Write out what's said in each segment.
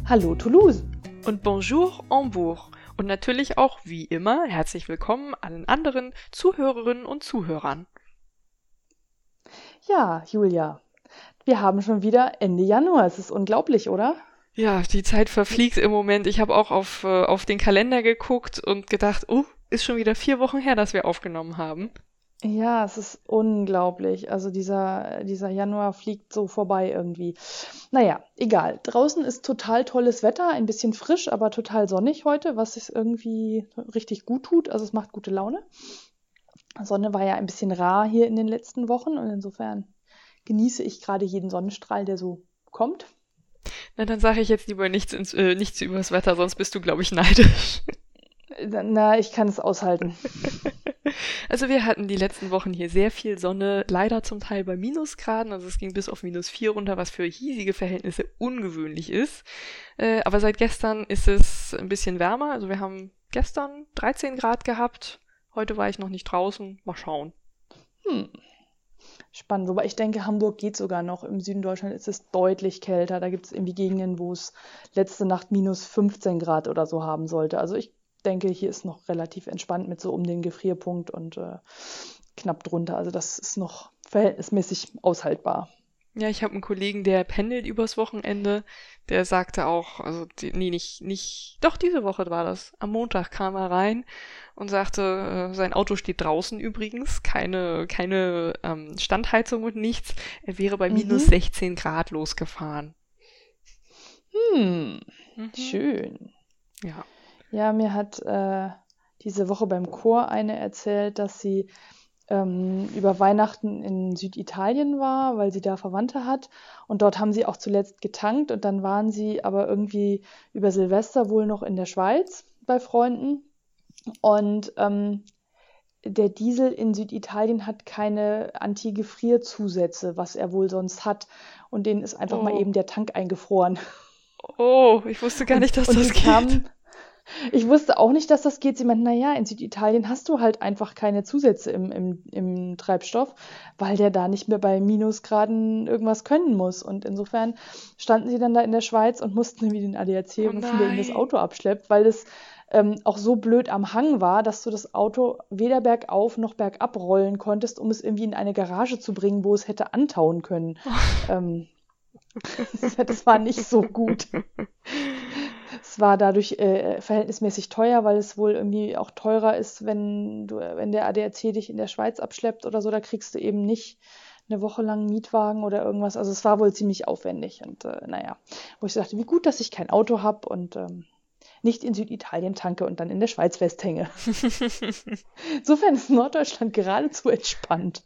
Hallo Toulouse. Und bonjour Hambourg. Und natürlich auch, wie immer, herzlich willkommen allen anderen Zuhörerinnen und Zuhörern. Ja, Julia, wir haben schon wieder Ende Januar. Es ist unglaublich, oder? Ja, die Zeit verfliegt im Moment. Ich habe auch auf den Kalender geguckt und gedacht, ist schon wieder 4 Wochen her, dass wir aufgenommen haben. Ja, es ist unglaublich. Also dieser Januar fliegt so vorbei irgendwie. Naja, egal. Draußen ist total tolles Wetter, ein bisschen frisch, aber total sonnig heute, was es irgendwie richtig gut tut. Also es macht gute Laune. Sonne war ja ein bisschen rar hier in den letzten Wochen und insofern genieße ich gerade jeden Sonnenstrahl, der so kommt. Na, dann sage ich jetzt lieber nichts übers Wetter, sonst bist du, glaube ich, neidisch. Na, ich kann es aushalten. Also wir hatten die letzten Wochen hier sehr viel Sonne, leider zum Teil bei Minusgraden, also es ging bis auf -4 runter, was für hiesige Verhältnisse ungewöhnlich ist. Aber seit gestern ist es ein bisschen wärmer, also wir haben gestern 13 Grad gehabt, heute war ich noch nicht draußen, mal schauen. Spannend, wobei ich denke, Hamburg geht sogar noch. Im Süden Deutschlands ist es deutlich kälter. Da gibt es irgendwie Gegenden, wo es letzte Nacht -15 Grad oder so haben sollte. Also ich denke, hier ist noch relativ entspannt mit so um den Gefrierpunkt und knapp drunter. Also das ist noch verhältnismäßig aushaltbar. Ja, ich habe einen Kollegen, der pendelt übers Wochenende, der sagte auch, also doch diese Woche war das. Am Montag kam er rein und sagte, sein Auto steht draußen übrigens, keine Standheizung und nichts. Er wäre bei -16 Grad losgefahren. Schön. Ja. Ja, mir hat diese Woche beim Chor eine erzählt, dass sie über Weihnachten in Süditalien war, weil sie da Verwandte hat. Und dort haben sie auch zuletzt getankt. Und dann waren sie aber irgendwie über Silvester wohl noch in der Schweiz bei Freunden. Und der Diesel in Süditalien hat keine Anti-Gefrierzusätze, was er wohl sonst hat. Und denen ist einfach mal eben der Tank eingefroren. Oh, ich wusste gar nicht, dass das geht. Ich wusste auch nicht, dass das geht. Sie meinte, naja, in Süditalien hast du halt einfach keine Zusätze im Treibstoff, weil der da nicht mehr bei Minusgraden irgendwas können muss. Und insofern standen sie dann da in der Schweiz und mussten irgendwie den ADAC rufen, der ihnen das Auto abschleppt, weil es auch so blöd am Hang war, dass du das Auto weder bergauf noch bergab rollen konntest, um es irgendwie in eine Garage zu bringen, wo es hätte antauen können. Das war nicht so gut. Es war dadurch verhältnismäßig teuer, weil es wohl irgendwie auch teurer ist, wenn der ADAC dich in der Schweiz abschleppt oder so, da kriegst du eben nicht eine Woche lang einen Mietwagen oder irgendwas. Also es war wohl ziemlich aufwendig. Und naja, wo ich dachte, wie gut, dass ich kein Auto habe und nicht in Süditalien tanke und dann in der Schweiz festhänge. Insofern ist Norddeutschland geradezu entspannt,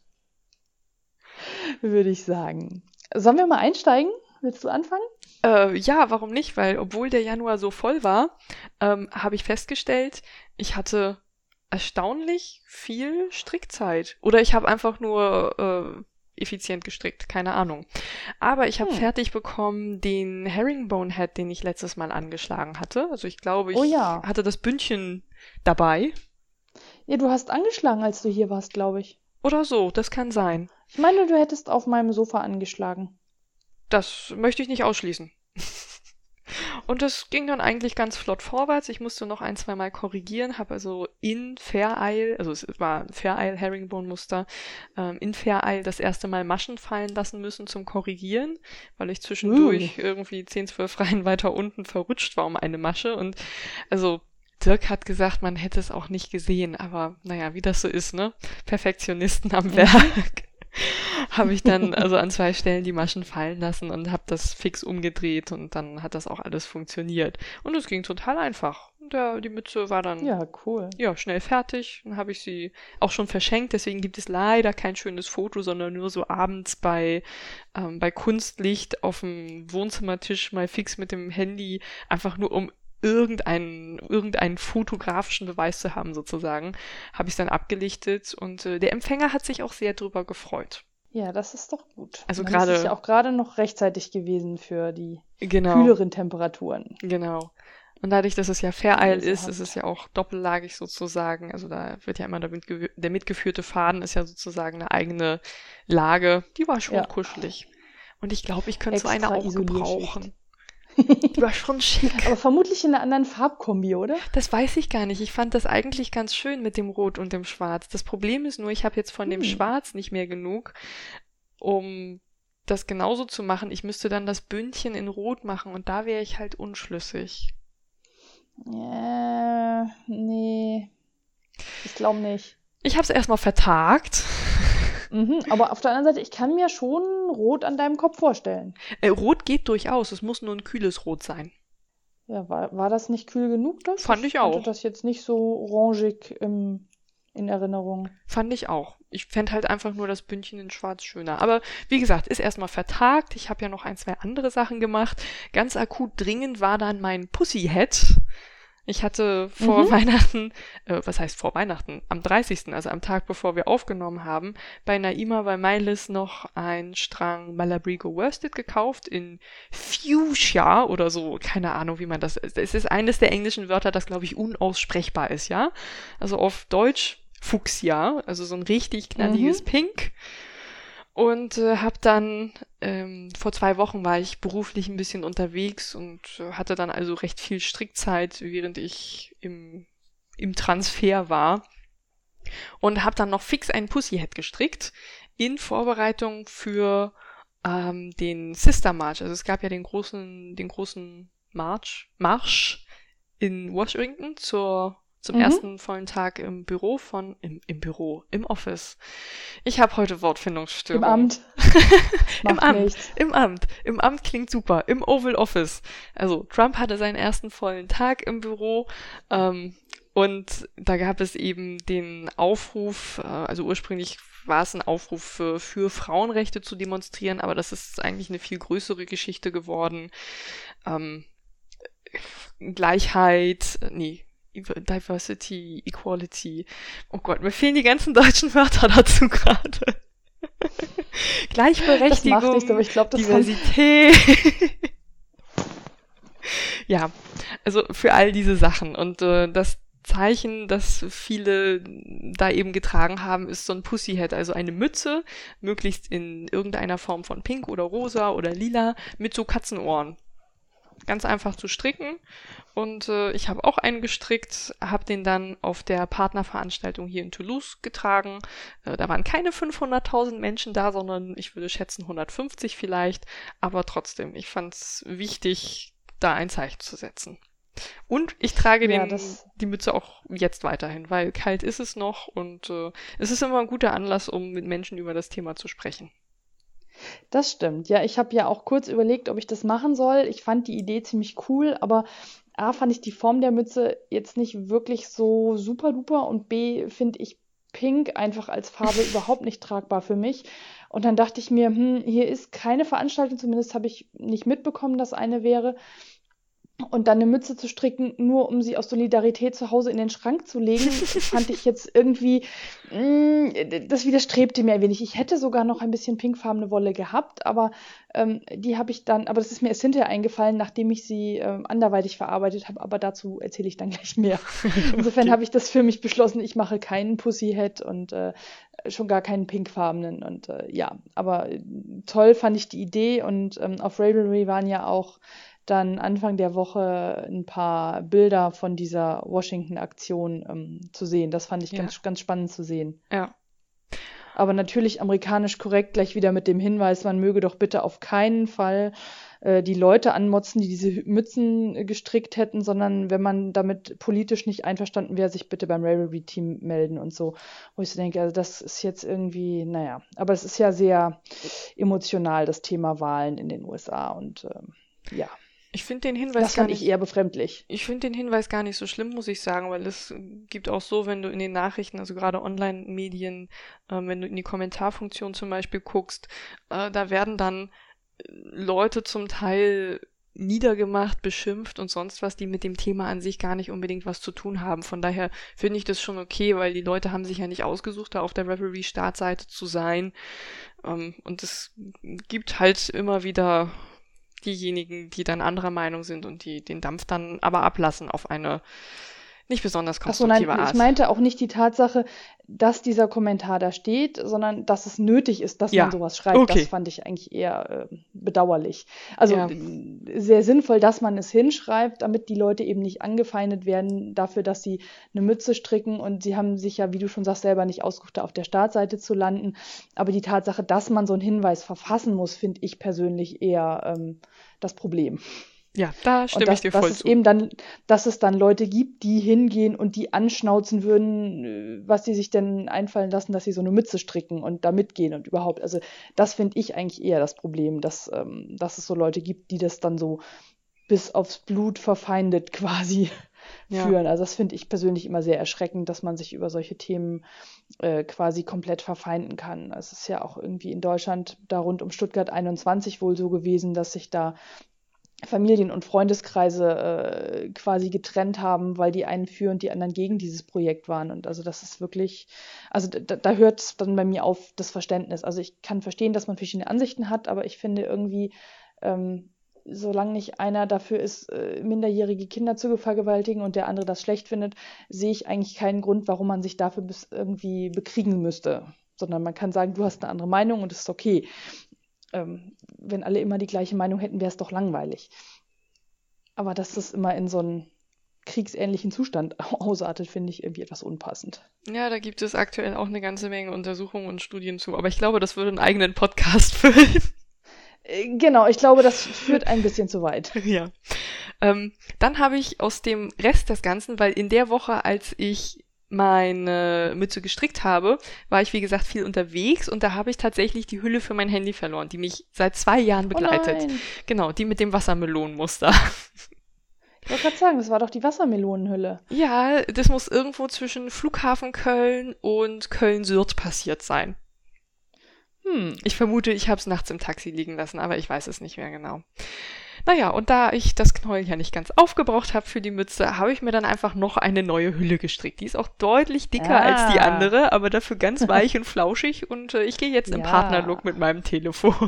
würde ich sagen. Sollen wir mal einsteigen? Willst du anfangen? Ja, warum nicht? Weil obwohl der Januar so voll war, habe ich festgestellt, ich hatte erstaunlich viel Strickzeit. Oder ich habe einfach nur effizient gestrickt, keine Ahnung. Aber ich habe fertig bekommen den Herringbone Hat, den ich letztes Mal angeschlagen hatte. Also ich glaube, ich hatte das Bündchen dabei. Ja, du hast angeschlagen, als du hier warst, glaube ich. Oder so, das kann sein. Ich meine, du hättest auf meinem Sofa angeschlagen. Das möchte ich nicht ausschließen. Und das ging dann eigentlich ganz flott vorwärts. Ich musste noch 1-2 Mal korrigieren, habe also in Fair Isle, also es war ein Fair Isle Herringbone Muster, in Fair Isle das erste Mal Maschen fallen lassen müssen zum Korrigieren, weil ich zwischendurch irgendwie 10, 12 Reihen weiter unten verrutscht war um eine Masche. Und also Dirk hat gesagt, man hätte es auch nicht gesehen, aber naja, wie das so ist, ne? Perfektionisten am Werk. Habe ich dann also an 2 Stellen die Maschen fallen lassen und habe das fix umgedreht und dann hat das auch alles funktioniert. Und es ging total einfach. Die Mütze war dann schnell fertig. Dann habe ich sie auch schon verschenkt, deswegen gibt es leider kein schönes Foto, sondern nur so abends bei Kunstlicht auf dem Wohnzimmertisch mal fix mit dem Handy, einfach nur um irgendeinen fotografischen Beweis zu haben, sozusagen, habe ich es dann abgelichtet und der Empfänger hat sich auch sehr drüber gefreut. Ja, das ist doch gut. Also das ist ja auch gerade noch rechtzeitig gewesen für die kühleren Temperaturen. Genau. Und dadurch, dass es ja Fair Isle ist es ja auch doppellagig sozusagen. Also da wird ja immer der mitgeführte Faden ist ja sozusagen eine eigene Lage. Die war schon kuschelig. Und ich glaube, ich könnte so eine auch gebrauchen. Die war schon schick. Aber vermutlich in einer anderen Farbkombi, oder? Das weiß ich gar nicht. Ich fand das eigentlich ganz schön mit dem Rot und dem Schwarz. Das Problem ist nur, ich habe jetzt von dem Schwarz nicht mehr genug, um das genauso zu machen. Ich müsste dann das Bündchen in Rot machen und da wäre ich halt unschlüssig. Nee. Ich glaube nicht. Ich habe es erstmal vertagt. Aber auf der anderen Seite, ich kann mir schon Rot an deinem Kopf vorstellen. Rot geht durchaus. Es muss nur ein kühles Rot sein. Ja, war das nicht kühl genug? Das? Fand ich auch. Ich hatte das jetzt nicht so orangig in Erinnerung. Fand ich auch. Ich fände halt einfach nur das Bündchen in Schwarz schöner. Aber wie gesagt, ist erstmal vertagt. Ich habe ja noch 1, 2 andere Sachen gemacht. Ganz akut dringend war dann mein Pussyhead. Ich hatte vor Weihnachten, was heißt vor Weihnachten? Am 30., also am Tag, bevor wir aufgenommen haben, bei Naima bei MyList noch einen Strang Malabrigo Worsted gekauft in Fuchsia oder so. Keine Ahnung, wie man das ist. Es ist eines der englischen Wörter, das, glaube ich, unaussprechbar ist, ja? Also auf Deutsch Fuchsia, also so ein richtig knalliges Pink. Und habe dann, vor 2 Wochen war ich beruflich ein bisschen unterwegs und hatte dann also recht viel Strickzeit, während ich im Transfer war. Und habe dann noch fix ein Pussyhead gestrickt, in Vorbereitung für den Sister March. Also es gab ja den großen Marsch in Washington zum ersten vollen Tag im Büro im Office. Ich habe heute Wortfindungsstörung. Im Amt. Im Amt. Im Amt klingt super. Im Oval Office. Also Trump hatte seinen ersten vollen Tag im Büro. Und da gab es eben den Aufruf, also ursprünglich war es ein Aufruf für Frauenrechte zu demonstrieren, aber das ist eigentlich eine viel größere Geschichte geworden. Diversity, Equality. Oh Gott, mir fehlen die ganzen deutschen Wörter dazu gerade. Gleichberechtigung, das macht nichts, aber ich glaub, das Diversität. Ja, also für all diese Sachen. Und das Zeichen, das viele da eben getragen haben, ist so ein Pussyhead, also eine Mütze, möglichst in irgendeiner Form von Pink oder Rosa oder Lila, mit so Katzenohren. Ganz einfach zu stricken. Und ich habe auch einen gestrickt, habe den dann auf der Partnerveranstaltung hier in Toulouse getragen. Da waren keine 500.000 Menschen da, sondern ich würde schätzen 150 vielleicht. Aber trotzdem, ich fand es wichtig, da ein Zeichen zu setzen. Und ich trage die Mütze auch jetzt weiterhin, weil kalt ist es noch und es ist immer ein guter Anlass, um mit Menschen über das Thema zu sprechen. Das stimmt. Ja, ich habe ja auch kurz überlegt, ob ich das machen soll. Ich fand die Idee ziemlich cool, aber A, fand ich die Form der Mütze jetzt nicht wirklich so super duper und B, finde ich Pink einfach als Farbe überhaupt nicht tragbar für mich. Und dann dachte ich mir, hier ist keine Veranstaltung, zumindest habe ich nicht mitbekommen, dass eine wäre. Und dann eine Mütze zu stricken, nur um sie aus Solidarität zu Hause in den Schrank zu legen, fand ich jetzt irgendwie, das widerstrebte mir ein wenig. Ich hätte sogar noch ein bisschen pinkfarbene Wolle gehabt, aber die habe ich dann, aber das ist mir erst hinterher eingefallen, nachdem ich sie anderweitig verarbeitet habe, aber dazu erzähle ich dann gleich mehr. Insofern habe ich das für mich beschlossen, ich mache keinen Pussyhead und schon gar keinen pinkfarbenen und ja, aber toll fand ich die Idee und auf Ravelry waren ja auch dann Anfang der Woche ein paar Bilder von dieser Washington-Aktion zu sehen. Das fand ich ganz spannend zu sehen. Ja. Aber natürlich amerikanisch korrekt, gleich wieder mit dem Hinweis, man möge doch bitte auf keinen Fall die Leute anmotzen, die diese Mützen gestrickt hätten, sondern wenn man damit politisch nicht einverstanden wäre, sich bitte beim Ravelry-Team melden und so. Wo ich so denke, also das ist jetzt irgendwie, naja, aber es ist ja sehr emotional, das Thema Wahlen in den USA und ja. Ich finde den Hinweis das fand ich eher befremdlich. Ich finde den Hinweis gar nicht so schlimm, muss ich sagen, weil es gibt auch so, wenn du in den Nachrichten, also gerade Online-Medien, wenn du in die Kommentarfunktion zum Beispiel guckst, da werden dann Leute zum Teil niedergemacht, beschimpft und sonst was, die mit dem Thema an sich gar nicht unbedingt was zu tun haben. Von daher finde ich das schon okay, weil die Leute haben sich ja nicht ausgesucht, da auf der Ravelry-Startseite zu sein. Und es gibt halt immer wieder diejenigen, die dann anderer Meinung sind und die den Dampf dann aber ablassen auf eine nicht besonders Ach so, nein, konstruktive ich Art. meinte auch nicht die Tatsache, dass dieser Kommentar da steht, sondern dass es nötig ist, dass man Ja, sowas schreibt. Das okay. fand ich eigentlich eher bedauerlich. Also Ja, sehr sinnvoll, dass man es hinschreibt, damit die Leute eben nicht angefeindet werden dafür, dass sie eine Mütze stricken, und sie haben sich ja, wie du schon sagst, selber nicht ausgesucht, da auf der Startseite zu landen. Aber die Tatsache, dass man so einen Hinweis verfassen muss, finde ich persönlich eher das Problem. ja, da Und stimme ich dir dass voll es zu. eben dann, dass es dann Leute gibt, die hingehen und die anschnauzen würden, was sie sich denn einfallen lassen, dass sie so eine Mütze stricken und da mitgehen und überhaupt. Also das finde ich eigentlich eher das Problem, dass es so Leute gibt, die das dann so bis aufs Blut verfeindet quasi Ja. führen. Also das finde ich persönlich immer sehr erschreckend, dass man sich über solche Themen quasi komplett verfeinden kann. Es ist ja auch irgendwie in Deutschland da rund um Stuttgart 21 wohl so gewesen, dass sich da Familien- und Freundeskreise quasi getrennt haben, weil die einen für und die anderen gegen dieses Projekt waren. Und also das ist wirklich, also da hört es dann bei mir auf, das Verständnis. Also ich kann verstehen, dass man verschiedene Ansichten hat, aber ich finde irgendwie, solange nicht einer dafür ist, minderjährige Kinder zu vergewaltigen und der andere das schlecht findet, sehe ich eigentlich keinen Grund, warum man sich dafür irgendwie bekriegen müsste. Sondern man kann sagen, du hast eine andere Meinung und es ist okay. Wenn alle immer die gleiche Meinung hätten, wäre es doch langweilig. Aber dass das immer in so einen kriegsähnlichen Zustand ausartet, finde ich irgendwie etwas unpassend. Ja, da gibt es aktuell auch eine ganze Menge Untersuchungen und Studien zu. Aber ich glaube, das würde einen eigenen Podcast füllen. Genau, ich glaube, das führt ein bisschen zu weit. Ja. Dann habe ich aus dem Rest des Ganzen, weil in der Woche, als ich meine Mütze gestrickt habe, war ich, wie gesagt, viel unterwegs und da habe ich tatsächlich die Hülle für mein Handy verloren, die mich seit 2 Jahren Oh begleitet. nein, Genau, die mit dem Wassermelonenmuster. ich wollte gerade sagen, das war doch die Wassermelonenhülle. Ja, das muss irgendwo zwischen Flughafen Köln und Köln-Sürth passiert sein. Ich vermute, ich habe es nachts im Taxi liegen lassen, aber ich weiß es nicht mehr genau. Naja, und da ich das Knäuel ja nicht ganz aufgebraucht habe für die Mütze, habe ich mir dann einfach noch eine neue Hülle gestrickt. Die ist auch deutlich dicker als die Ah, andere, aber dafür ganz weich und flauschig und ich gehe jetzt im ja. Partnerlook mit meinem Telefon.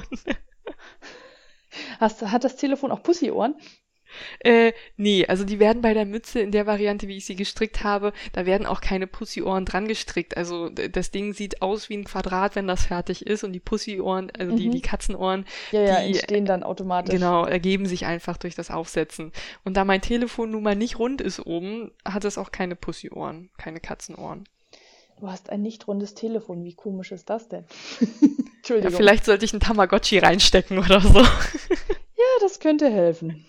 Hat das Telefon auch Pussyohren? Nee, also die werden bei der Mütze in der Variante, wie ich sie gestrickt habe, da werden auch keine Pussyohren dran gestrickt. Also das Ding sieht aus wie ein Quadrat, wenn das fertig ist und die Pussyohren, also die Mhm. Katzenohren, Ja, ja, die entstehen dann automatisch. genau ergeben sich einfach durch das Aufsetzen. Und da mein Telefon nun mal nicht rund ist oben, hat es auch keine Pussyohren, keine Katzenohren. Du hast ein nicht rundes Telefon. Wie komisch ist das denn? Ja, Entschuldigung. vielleicht sollte ich einen Tamagotchi reinstecken oder so. Ja, das könnte helfen.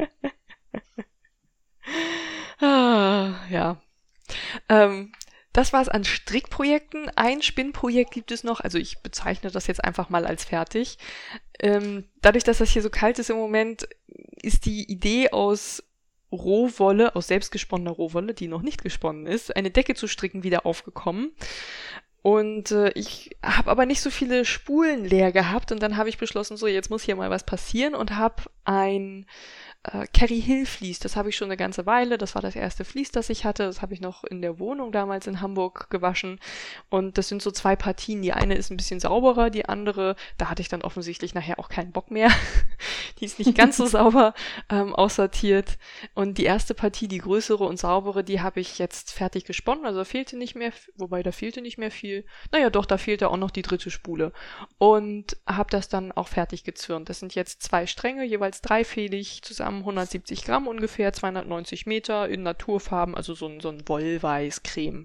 Ja. Das war's an Strickprojekten. Ein Spinnprojekt gibt es noch, also ich bezeichne das jetzt einfach mal als fertig. Dadurch, dass das hier so kalt ist im Moment, ist die Idee aus Rohwolle, aus selbstgesponnener Rohwolle, die noch nicht gesponnen ist, eine Decke zu stricken, wieder aufgekommen. Und ich habe aber nicht so viele Spulen leer gehabt und dann habe ich beschlossen, so jetzt muss hier mal was passieren und habe ein Carrie Hill Vlies, das habe ich schon eine ganze Weile, das war das erste Vlies, das ich hatte, das habe ich noch in der Wohnung damals in Hamburg gewaschen und das sind so 2 Partien, die eine ist ein bisschen sauberer, die andere, da hatte ich dann offensichtlich nachher auch keinen Bock mehr, die ist nicht ganz so sauber aussortiert und die erste Partie, die größere und saubere, die habe ich jetzt fertig gesponnen, also da fehlte nicht mehr, wobei da fehlte nicht mehr viel, naja doch, da fehlte auch noch die dritte Spule und habe das dann auch fertig gezwirnt. Das sind jetzt 2 Stränge, jeweils dreifädig, zusammen 170 Gramm ungefähr, 290 Meter in Naturfarben, also so ein Wollweiß-Creme.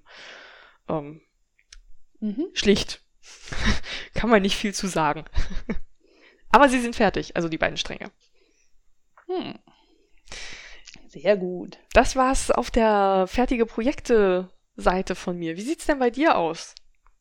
Schlicht. Kann man nicht viel zu sagen. Aber sie sind fertig, also die beiden Stränge. Sehr gut. Das war's auf der fertige Projekte-Seite von mir. Wie sieht's denn bei dir aus?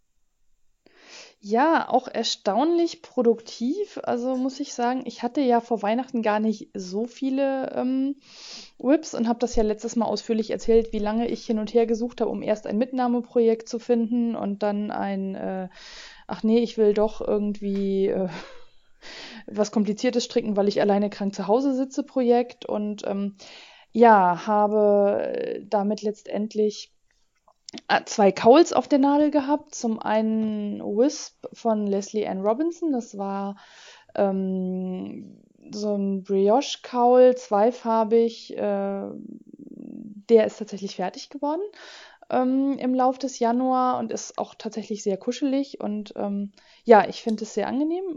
Ja, auch erstaunlich produktiv. Also muss ich sagen, ich hatte ja vor Weihnachten gar nicht so viele Whips und habe das ja letztes Mal ausführlich erzählt, wie lange ich hin und her gesucht habe, um erst ein Mitnahmeprojekt zu finden und dann ach nee, ich will doch irgendwie was Kompliziertes stricken, weil ich alleine krank zu Hause sitze, Projekt. Und ja, habe damit letztendlich 2 Cowls auf der Nadel gehabt. Zum einen Wisp von Leslie Ann Robinson. Das war so ein Brioche-Cowl, zweifarbig, der ist tatsächlich fertig geworden im Lauf des Januar und ist auch tatsächlich sehr kuschelig. Und ja, ich finde es sehr angenehm.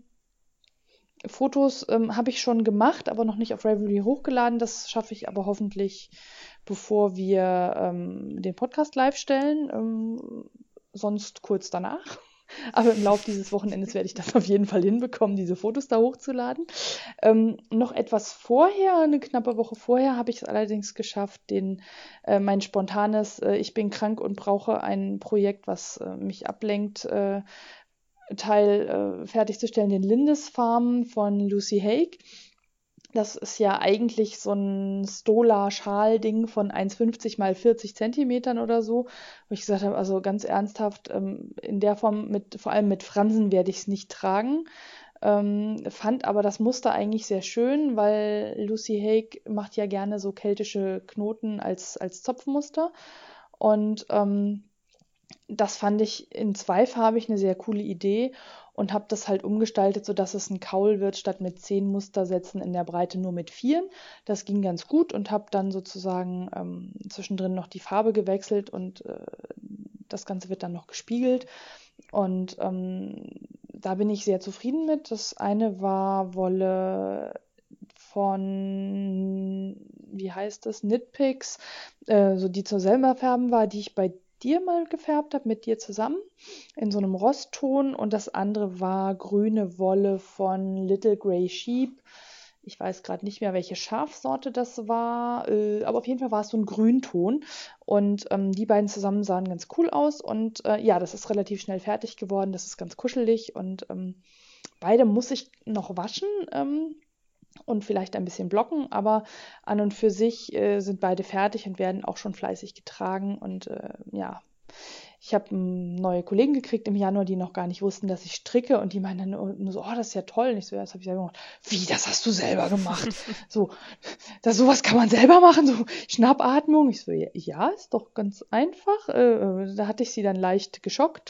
Fotos habe ich schon gemacht, aber noch nicht auf Ravelry hochgeladen. Das schaffe ich aber hoffentlich, bevor wir den Podcast live stellen. Sonst kurz danach. Aber im Laufe dieses Wochenendes werde ich das auf jeden Fall hinbekommen, diese Fotos da hochzuladen. Noch etwas vorher, eine knappe Woche vorher, habe ich es allerdings geschafft, mein spontanes Ich bin krank und brauche ein Projekt, was mich ablenkt, Teil fertigzustellen, den Lindisfarne von Lucy Haig. Das ist ja eigentlich so ein Stola-Schal-Ding von 1,50 mal 40 Zentimetern oder so, wo ich gesagt habe, also ganz ernsthaft, in der Form, vor allem mit Fransen werde ich es nicht tragen. Fand aber das Muster eigentlich sehr schön, weil Lucy Haig macht ja gerne so keltische Knoten als Zopfmuster. Und das fand ich in zweifarbig eine sehr coole Idee und habe das halt umgestaltet, sodass es ein Kaul wird, statt mit 10 Mustersätzen in der Breite nur mit 4. Das ging ganz gut und habe dann sozusagen zwischendrin noch die Farbe gewechselt und das Ganze wird dann noch gespiegelt. Und da bin ich sehr zufrieden mit. Das eine war Wolle von, wie heißt das, Knitpicks, so die zur selber färben war, die ich bei dir mal gefärbt habe, mit dir zusammen, in so einem Rostton. Und das andere war grüne Wolle von Little Grey Sheep. Ich weiß gerade nicht mehr, welche Schafsorte das war, aber auf jeden Fall war es so ein Grünton. Und die beiden zusammen sahen ganz cool aus. Und ja, das ist relativ schnell fertig geworden. Das ist ganz kuschelig. Und beide muss ich noch waschen. Und vielleicht ein bisschen blocken, aber an und für sich sind beide fertig und werden auch schon fleißig getragen. Und ja, ich habe neue Kollegen gekriegt im Januar, die noch gar nicht wussten, dass ich stricke und die meinen dann nur so, oh, das ist ja toll. Und ich so, ja, das habe ich selber gemacht. Wie, das hast du selber gemacht? So, sowas kann man selber machen, so Schnappatmung. Ich so, ja, ist doch ganz einfach. Da hatte ich sie dann leicht geschockt.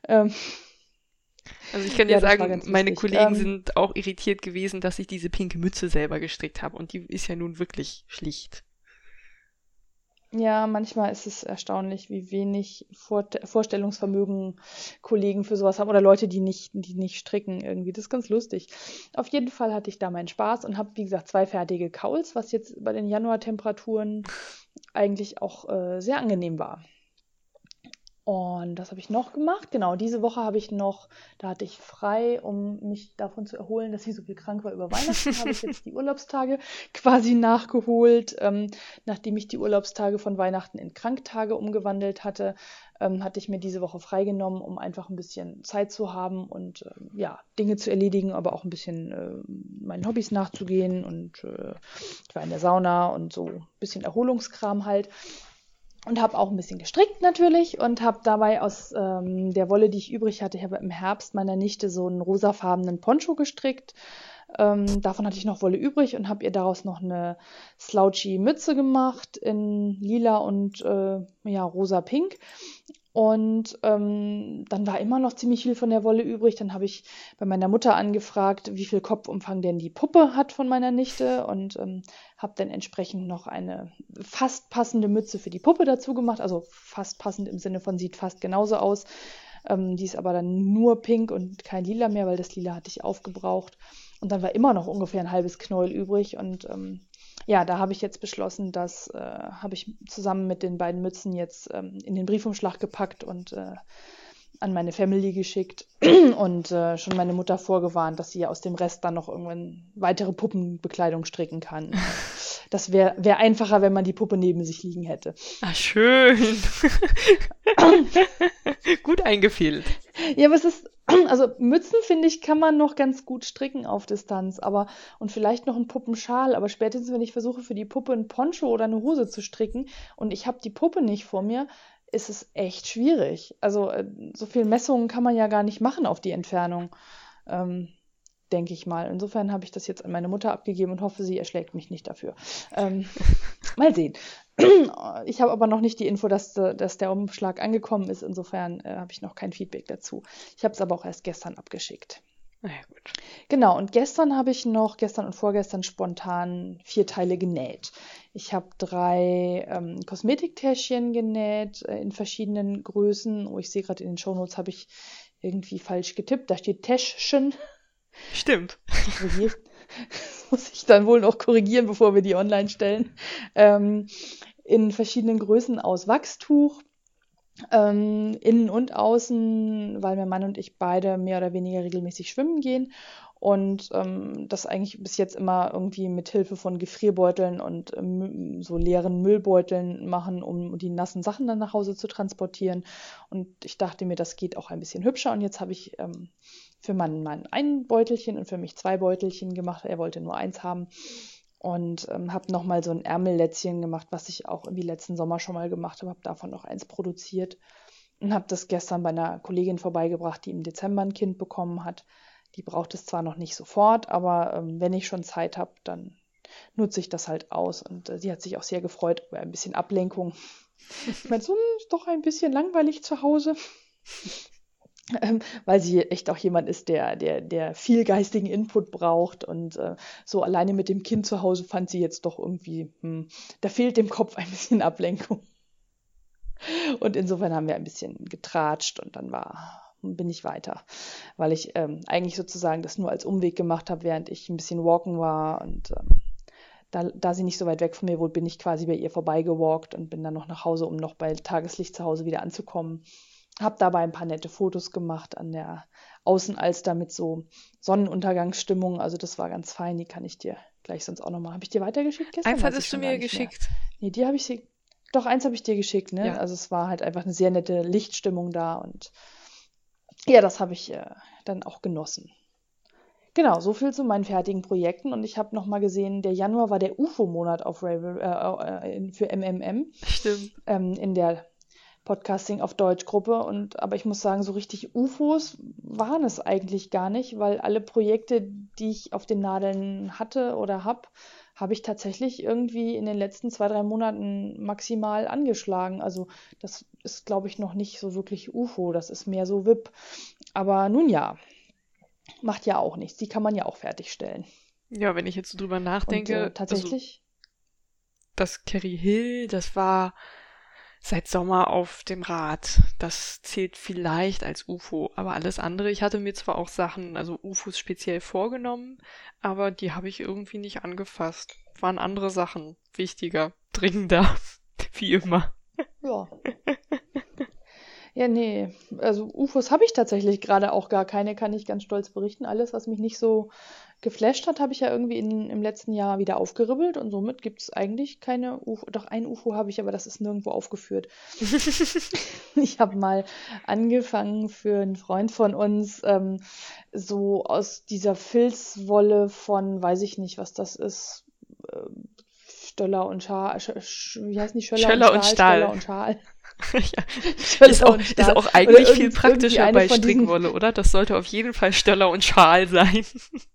Also ich kann Ja, dir das war sagen, ganz meine lustig. Kollegen sind auch irritiert gewesen, dass ich diese pinke Mütze selber gestrickt habe. Und die ist ja nun wirklich schlicht. Ja, manchmal ist es erstaunlich, wie wenig Vorstellungsvermögen Kollegen für sowas haben oder Leute, die nicht stricken irgendwie. Das ist ganz lustig. Auf jeden Fall hatte ich da meinen Spaß und habe, wie gesagt, 2 fertige Kauls, was jetzt bei den Januartemperaturen eigentlich auch sehr angenehm war. Und das habe ich noch gemacht. Genau, diese Woche da hatte ich frei, um mich davon zu erholen, dass ich so viel krank war über Weihnachten, habe ich jetzt die Urlaubstage quasi nachgeholt. Nachdem ich die Urlaubstage von Weihnachten in Kranktage umgewandelt hatte, hatte ich mir diese Woche freigenommen, um einfach ein bisschen Zeit zu haben und ja, Dinge zu erledigen, aber auch ein bisschen meinen Hobbys nachzugehen. Und ich war in der Sauna und so ein bisschen Erholungskram halt. Und habe auch ein bisschen gestrickt natürlich und habe dabei aus der Wolle, die ich übrig hatte, ich habe im Herbst meiner Nichte so einen rosafarbenen Poncho gestrickt. Davon hatte ich noch Wolle übrig und habe ihr daraus noch eine slouchy Mütze gemacht in lila und ja, rosa-pink. Und dann war immer noch ziemlich viel von der Wolle übrig. Dann habe ich bei meiner Mutter angefragt, wie viel Kopfumfang denn die Puppe hat von meiner Nichte und habe dann entsprechend noch eine fast passende Mütze für die Puppe dazu gemacht. Also fast passend im Sinne von sieht fast genauso aus. Die ist aber dann nur pink und kein Lila mehr, weil das Lila hatte ich aufgebraucht. Und dann war immer noch ungefähr ein halbes Knäuel übrig und ja, da habe ich jetzt beschlossen, das habe ich zusammen mit den beiden Mützen jetzt in den Briefumschlag gepackt und an meine Family geschickt und schon meine Mutter vorgewarnt, dass sie ja aus dem Rest dann noch irgendwann weitere Puppenbekleidung stricken kann. Das wär einfacher, wenn man die Puppe neben sich liegen hätte. Ah, schön. Gut eingefehlt. Ja, aber also Mützen, finde ich, kann man noch ganz gut stricken auf Distanz, und vielleicht noch einen Puppenschal, aber spätestens, wenn ich versuche, für die Puppe ein Poncho oder eine Hose zu stricken und ich habe die Puppe nicht vor mir, ist es echt schwierig. Also so viel Messungen kann man ja gar nicht machen auf die Entfernung, denke ich mal. Insofern habe ich das jetzt an meine Mutter abgegeben und hoffe, sie erschlägt mich nicht dafür. Mal sehen. Ich habe aber noch nicht die Info, dass der Umschlag angekommen ist. Insofern habe ich noch kein Feedback dazu. Ich habe es aber auch erst gestern abgeschickt. naja, gut. Genau, und gestern und vorgestern spontan 4 Teile genäht. Ich habe 3 Kosmetiktäschchen genäht in verschiedenen Größen. Oh, ich sehe gerade in den Shownotes habe ich irgendwie falsch getippt. Da steht Täschchen. Stimmt. Oh je. Das muss ich dann wohl noch korrigieren, bevor wir die online stellen. In verschiedenen Größen aus Wachstuch. Innen und außen, weil mein Mann und ich beide mehr oder weniger regelmäßig schwimmen gehen und das eigentlich bis jetzt immer irgendwie mit Hilfe von Gefrierbeuteln und so leeren Müllbeuteln machen, um die nassen Sachen dann nach Hause zu transportieren. Und ich dachte mir, das geht auch ein bisschen hübscher. Und jetzt habe ich für meinen Mann ein Beutelchen und für mich 2 Beutelchen gemacht. Er wollte nur 1 haben. Und habe nochmal so ein Ärmellätzchen gemacht, was ich auch irgendwie letzten Sommer schon mal gemacht habe. Habe davon noch 1 produziert und habe das gestern bei einer Kollegin vorbeigebracht, die im Dezember ein Kind bekommen hat. Die braucht es zwar noch nicht sofort, aber wenn ich schon Zeit habe, dann nutze ich das halt aus. Und sie hat sich auch sehr gefreut über ein bisschen Ablenkung. Ich meine, so ist doch ein bisschen langweilig zu Hause. Weil sie echt auch jemand ist, der viel geistigen Input braucht und so alleine mit dem Kind zu Hause fand sie jetzt doch irgendwie, da fehlt dem Kopf ein bisschen Ablenkung. Und insofern haben wir ein bisschen getratscht und dann bin ich weiter, weil ich eigentlich sozusagen das nur als Umweg gemacht habe, während ich ein bisschen walken war und da sie nicht so weit weg von mir wohnt, bin ich quasi bei ihr vorbeigewalkt und bin dann noch nach Hause, um noch bei Tageslicht zu Hause wieder anzukommen. Habe dabei ein paar nette Fotos gemacht an der Außenalster mit so Sonnenuntergangsstimmung. Also das war ganz fein. Die kann ich dir gleich sonst auch noch mal. Habe ich dir weitergeschickt gestern? Eins hattest du mir geschickt. Nee, die habe ich doch, eins habe ich dir geschickt, ne? Ja. Also es war halt einfach eine sehr nette Lichtstimmung da und ja, das habe ich dann auch genossen. Genau, so viel zu meinen fertigen Projekten und ich habe noch mal gesehen, der Januar war der UFO-Monat auf für MMM. Stimmt. In der Podcasting auf Deutsch Gruppe aber ich muss sagen, so richtig UFOs waren es eigentlich gar nicht, weil alle Projekte, die ich auf den Nadeln hatte oder habe ich tatsächlich irgendwie in den letzten 2-3 Monaten maximal angeschlagen. Also das ist, glaube ich, noch nicht so wirklich UFO, das ist mehr so WIP. Aber nun ja, macht ja auch nichts, die kann man ja auch fertigstellen. Ja, wenn ich jetzt so drüber nachdenke, Und tatsächlich. Also, das Carrie Hill, das war seit Sommer auf dem Rad. Das zählt vielleicht als UFO, aber alles andere, ich hatte mir zwar auch Sachen, also UFOs speziell vorgenommen, aber die habe ich irgendwie nicht angefasst. Waren andere Sachen wichtiger, dringender, wie immer. Ja. Ja, nee, also UFOs habe ich tatsächlich gerade auch gar keine, kann ich ganz stolz berichten. Alles, was mich nicht so geflasht hat, habe ich ja irgendwie im letzten Jahr wieder aufgeribbelt und somit gibt es eigentlich keine UFO. Doch ein UFO habe ich, aber das ist nirgendwo aufgeführt. Ich habe mal angefangen für einen Freund von uns, so aus dieser Filzwolle von, weiß ich nicht, was das ist, Stöller und Schal, wie heißen die? Schöller und Stahl. Stöller und Schal. Ja. Ist auch eigentlich viel praktischer bei Strickwolle, oder? Das sollte auf jeden Fall Stöller und Schal sein.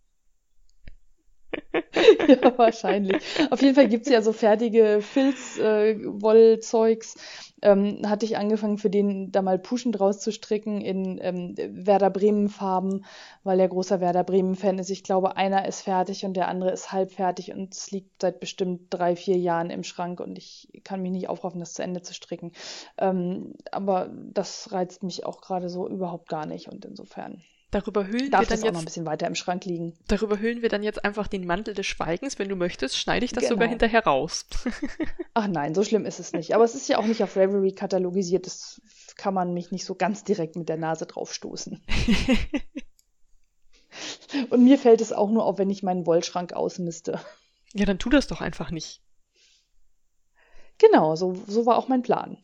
Ja, wahrscheinlich. Auf jeden Fall gibt es ja so fertige Filzwollzeugs. Hatte ich angefangen, für den da mal Puschen draus zu stricken in Werder Bremen-Farben, weil er großer Werder Bremen-Fan ist. Ich glaube, einer ist fertig und der andere ist halb fertig und es liegt seit bestimmt 3-4 Jahren im Schrank und ich kann mich nicht aufraffen, das zu Ende zu stricken. Aber das reizt mich auch gerade so überhaupt gar nicht und insofern Darüber hüllen darf wir dann das auch noch ein bisschen weiter im Schrank liegen. Darüber hüllen wir dann jetzt einfach den Mantel des Schweigens. Wenn du möchtest, schneide ich das Genau. sogar hinterher raus. Ach nein, so schlimm ist es nicht. Aber es ist ja auch nicht auf Ravelry katalogisiert. Das kann man mich nicht so ganz direkt mit der Nase drauf stoßen. Und mir fällt es auch nur auf, wenn ich meinen Wollschrank ausmiste. Ja, dann tu das doch einfach nicht. Genau, so war auch mein Plan.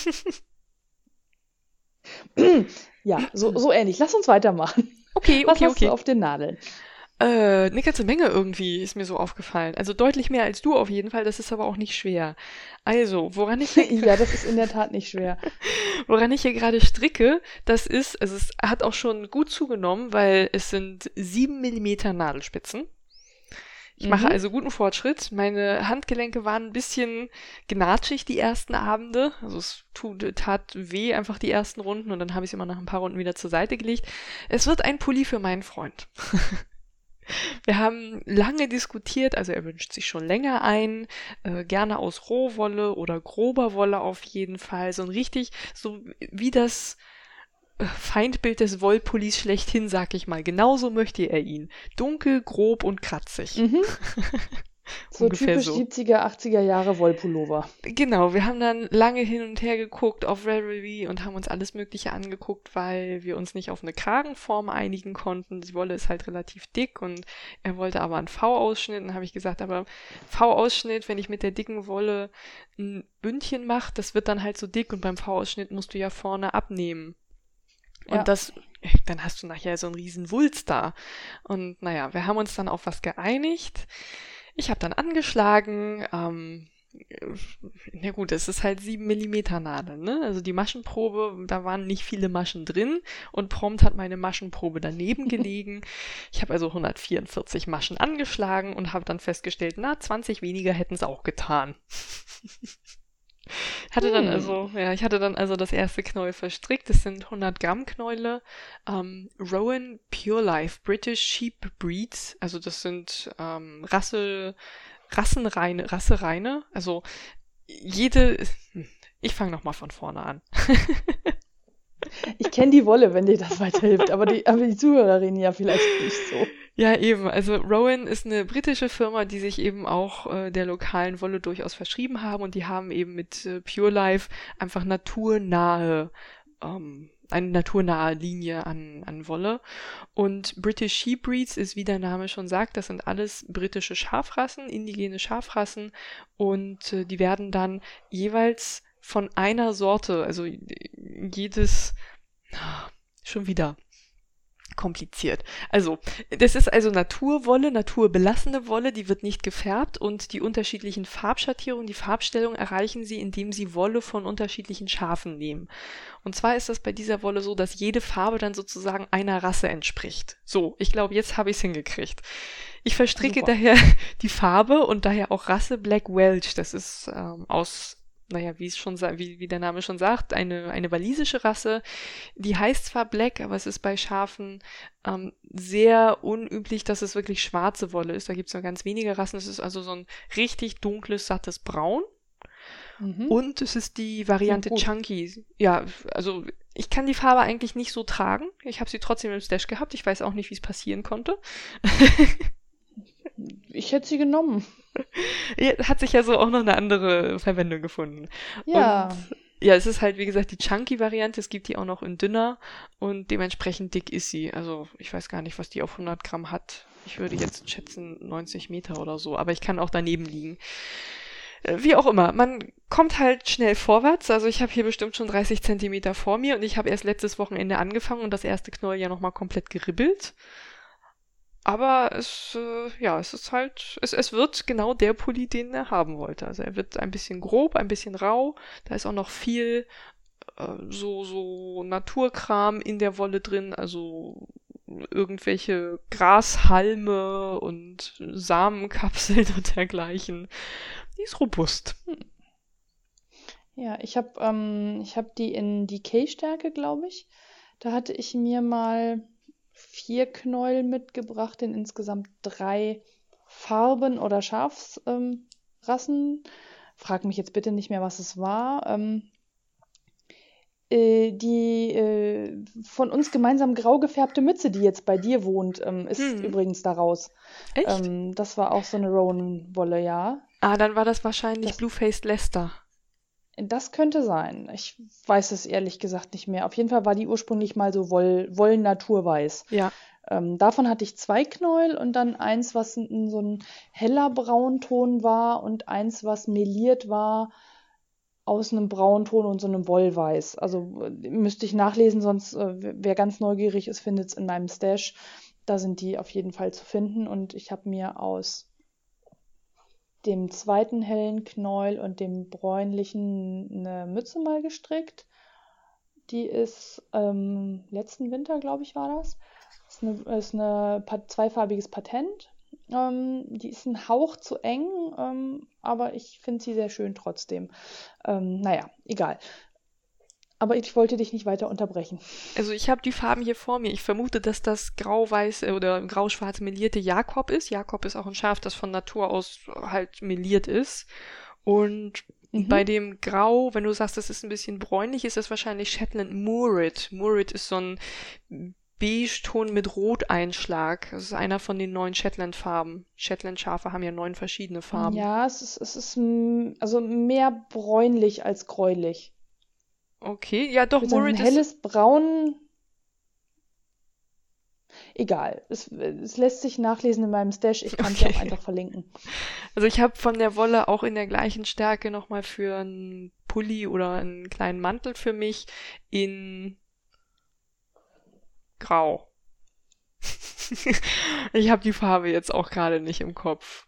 Ja, so ähnlich. Lass uns weitermachen. Okay. Was hast du auf den Nadeln? Eine ganze Menge irgendwie ist mir so aufgefallen. Also deutlich mehr als du auf jeden Fall, das ist aber auch nicht schwer. Also, woran ich Ja, das ist in der Tat nicht schwer. Woran ich hier gerade stricke, also es hat auch schon gut zugenommen, weil es sind 7 mm Nadelspitzen. Ich mache Mhm. also guten Fortschritt. Meine Handgelenke waren ein bisschen gnatschig die ersten Abende. Also es tat weh einfach die ersten Runden und dann habe ich es immer nach ein paar Runden wieder zur Seite gelegt. Es wird ein Pulli für meinen Freund. Wir haben lange diskutiert, also er wünscht sich schon länger einen, gerne aus Rohwolle oder grober Wolle auf jeden Fall. So ein richtig, so wie das Feindbild des Wollpullis schlechthin, sag ich mal. Genauso möchte er ihn. Dunkel, grob und kratzig. Mhm. So Ungefähr typisch so. 70er, 80er Jahre Wollpullover. Genau, wir haben dann lange hin und her geguckt auf Ravelry und haben uns alles Mögliche angeguckt, weil wir uns nicht auf eine Kragenform einigen konnten. Die Wolle ist halt relativ dick und er wollte aber einen V-Ausschnitt. Und dann habe ich gesagt, aber V-Ausschnitt, wenn ich mit der dicken Wolle ein Bündchen mache, das wird dann halt so dick und beim V-Ausschnitt musst du ja vorne abnehmen. Und Ja. dann hast du nachher so einen riesen Wulst da. Und naja, wir haben uns dann auf was geeinigt. Ich habe dann angeschlagen, na gut, es ist halt 7 Millimeter Nadel, ne? Also die Maschenprobe, da waren nicht viele Maschen drin und prompt hat meine Maschenprobe daneben gelegen. Ich habe also 144 Maschen angeschlagen und habe dann festgestellt, na, 20 weniger hätten es auch getan. Hm. Ich hatte dann also das erste Knäuel verstrickt. Das sind 100 Gramm Knäule. Rowan Pure Life British Sheep Breeds. Also das sind rassereine. Also jede. Ich fange nochmal von vorne an. Ich kenne die Wolle, wenn dir das weiterhilft, aber die Zuhörerin ja vielleicht nicht so. Ja, eben. Also Rowan ist eine britische Firma, die sich eben auch der lokalen Wolle durchaus verschrieben haben und die haben eben mit Pure Life einfach eine naturnahe Linie an Wolle. Und British Sheep Breeds ist, wie der Name schon sagt, das sind alles britische Schafrassen, indigene Schafrassen und die werden dann jeweils von einer Sorte, also jedes, schon wieder kompliziert. Also, das ist also Naturwolle, naturbelassene Wolle, die wird nicht gefärbt und die unterschiedlichen Farbschattierungen, die Farbstellung erreichen sie, indem sie Wolle von unterschiedlichen Schafen nehmen. Und zwar ist das bei dieser Wolle so, dass jede Farbe dann sozusagen einer Rasse entspricht. So, ich glaube, jetzt habe ich es hingekriegt. Ich verstricke Super. daher die Farbe und daher auch Rasse Black Welsh. Das ist aus naja, wie der Name schon sagt, eine walisische Rasse. Die heißt zwar Black, aber es ist bei Schafen sehr unüblich, dass es wirklich schwarze Wolle ist. Da gibt es nur ganz wenige Rassen. Es ist also so ein richtig dunkles, sattes Braun. Mhm. Und es ist die Klingt Variante gut. Chunky. Ja, also ich kann die Farbe eigentlich nicht so tragen. Ich habe sie trotzdem im Stash gehabt. Ich weiß auch nicht, wie es passieren konnte. Ich hätte sie genommen. Hat sich ja so auch noch eine andere Verwendung gefunden. Und Ja. ja, es ist halt, wie gesagt, die Chunky-Variante. Es gibt die auch noch in dünner und dementsprechend dick ist sie. Also ich weiß gar nicht, was die auf 100 Gramm hat. Ich würde jetzt schätzen 90 Meter oder so, aber ich kann auch daneben liegen. Wie auch immer, man kommt halt schnell vorwärts. Also ich habe hier bestimmt schon 30 Zentimeter vor mir und ich habe erst letztes Wochenende angefangen und das erste Knäuel ja nochmal komplett geribbelt. Aber es ist halt, es wird genau der Pulli, den er haben wollte. Also er wird ein bisschen grob, ein bisschen rau. Da ist auch noch viel so Naturkram in der Wolle drin, also irgendwelche Grashalme und Samenkapseln und dergleichen. Die ist robust. Ja, ich hab die in Decay-Stärke, glaube ich. Da hatte ich mir mal 4 Knäuel mitgebracht in insgesamt 3 Farben oder Schafsrassen. Frag mich jetzt bitte nicht mehr, was es war. Die von uns gemeinsam grau gefärbte Mütze, die jetzt bei dir wohnt, ist Hm, übrigens daraus. echt? Das war auch so eine Rowan-Wolle, ja. Ah, dann war das wahrscheinlich Das, Blue-Faced Leicester. das könnte sein. Ich weiß es ehrlich gesagt nicht mehr. Auf jeden Fall war die ursprünglich mal so Wollen-Naturweiß. Ja. Davon hatte ich 2 Knäuel und dann eins, was so ein heller Braunton war und eins, was meliert war aus einem Braunton und so einem Wollweiß. Also müsste ich nachlesen, sonst wer ganz neugierig ist, findet es in meinem Stash. Da sind die auf jeden Fall zu finden. Und ich habe mir aus dem zweiten hellen Knäuel und dem bräunlichen eine Mütze mal gestrickt. Die ist letzten Winter, glaube ich, war das. Ist ein zweifarbiges Patent. Die ist ein Hauch zu eng, aber ich finde sie sehr schön trotzdem. Naja, egal. Aber ich wollte dich nicht weiter unterbrechen. Also ich habe die Farben hier vor mir. Ich vermute, dass das grau-weiß oder grau-schwarz melierte Jakob ist. Jakob ist auch ein Schaf, das von Natur aus halt meliert ist. Und bei dem Grau, wenn du sagst, das ist ein bisschen bräunlich, ist das wahrscheinlich Shetland Murret. Murret ist so ein Beige-Ton mit Roteinschlag. Das ist einer von den 9 Shetland-Farben. Shetland-Schafe haben ja 9 verschiedene Farben. Ja, es ist also mehr bräunlich als gräulich. Okay, ja doch, Mit so einem Murret ist... helles Braun. Egal. Es lässt sich nachlesen in meinem Stash. Ich kann es ja auch einfach verlinken. Also ich habe von der Wolle auch in der gleichen Stärke nochmal für einen Pulli oder einen kleinen Mantel für mich in Grau. Ich habe die Farbe jetzt auch gerade nicht im Kopf.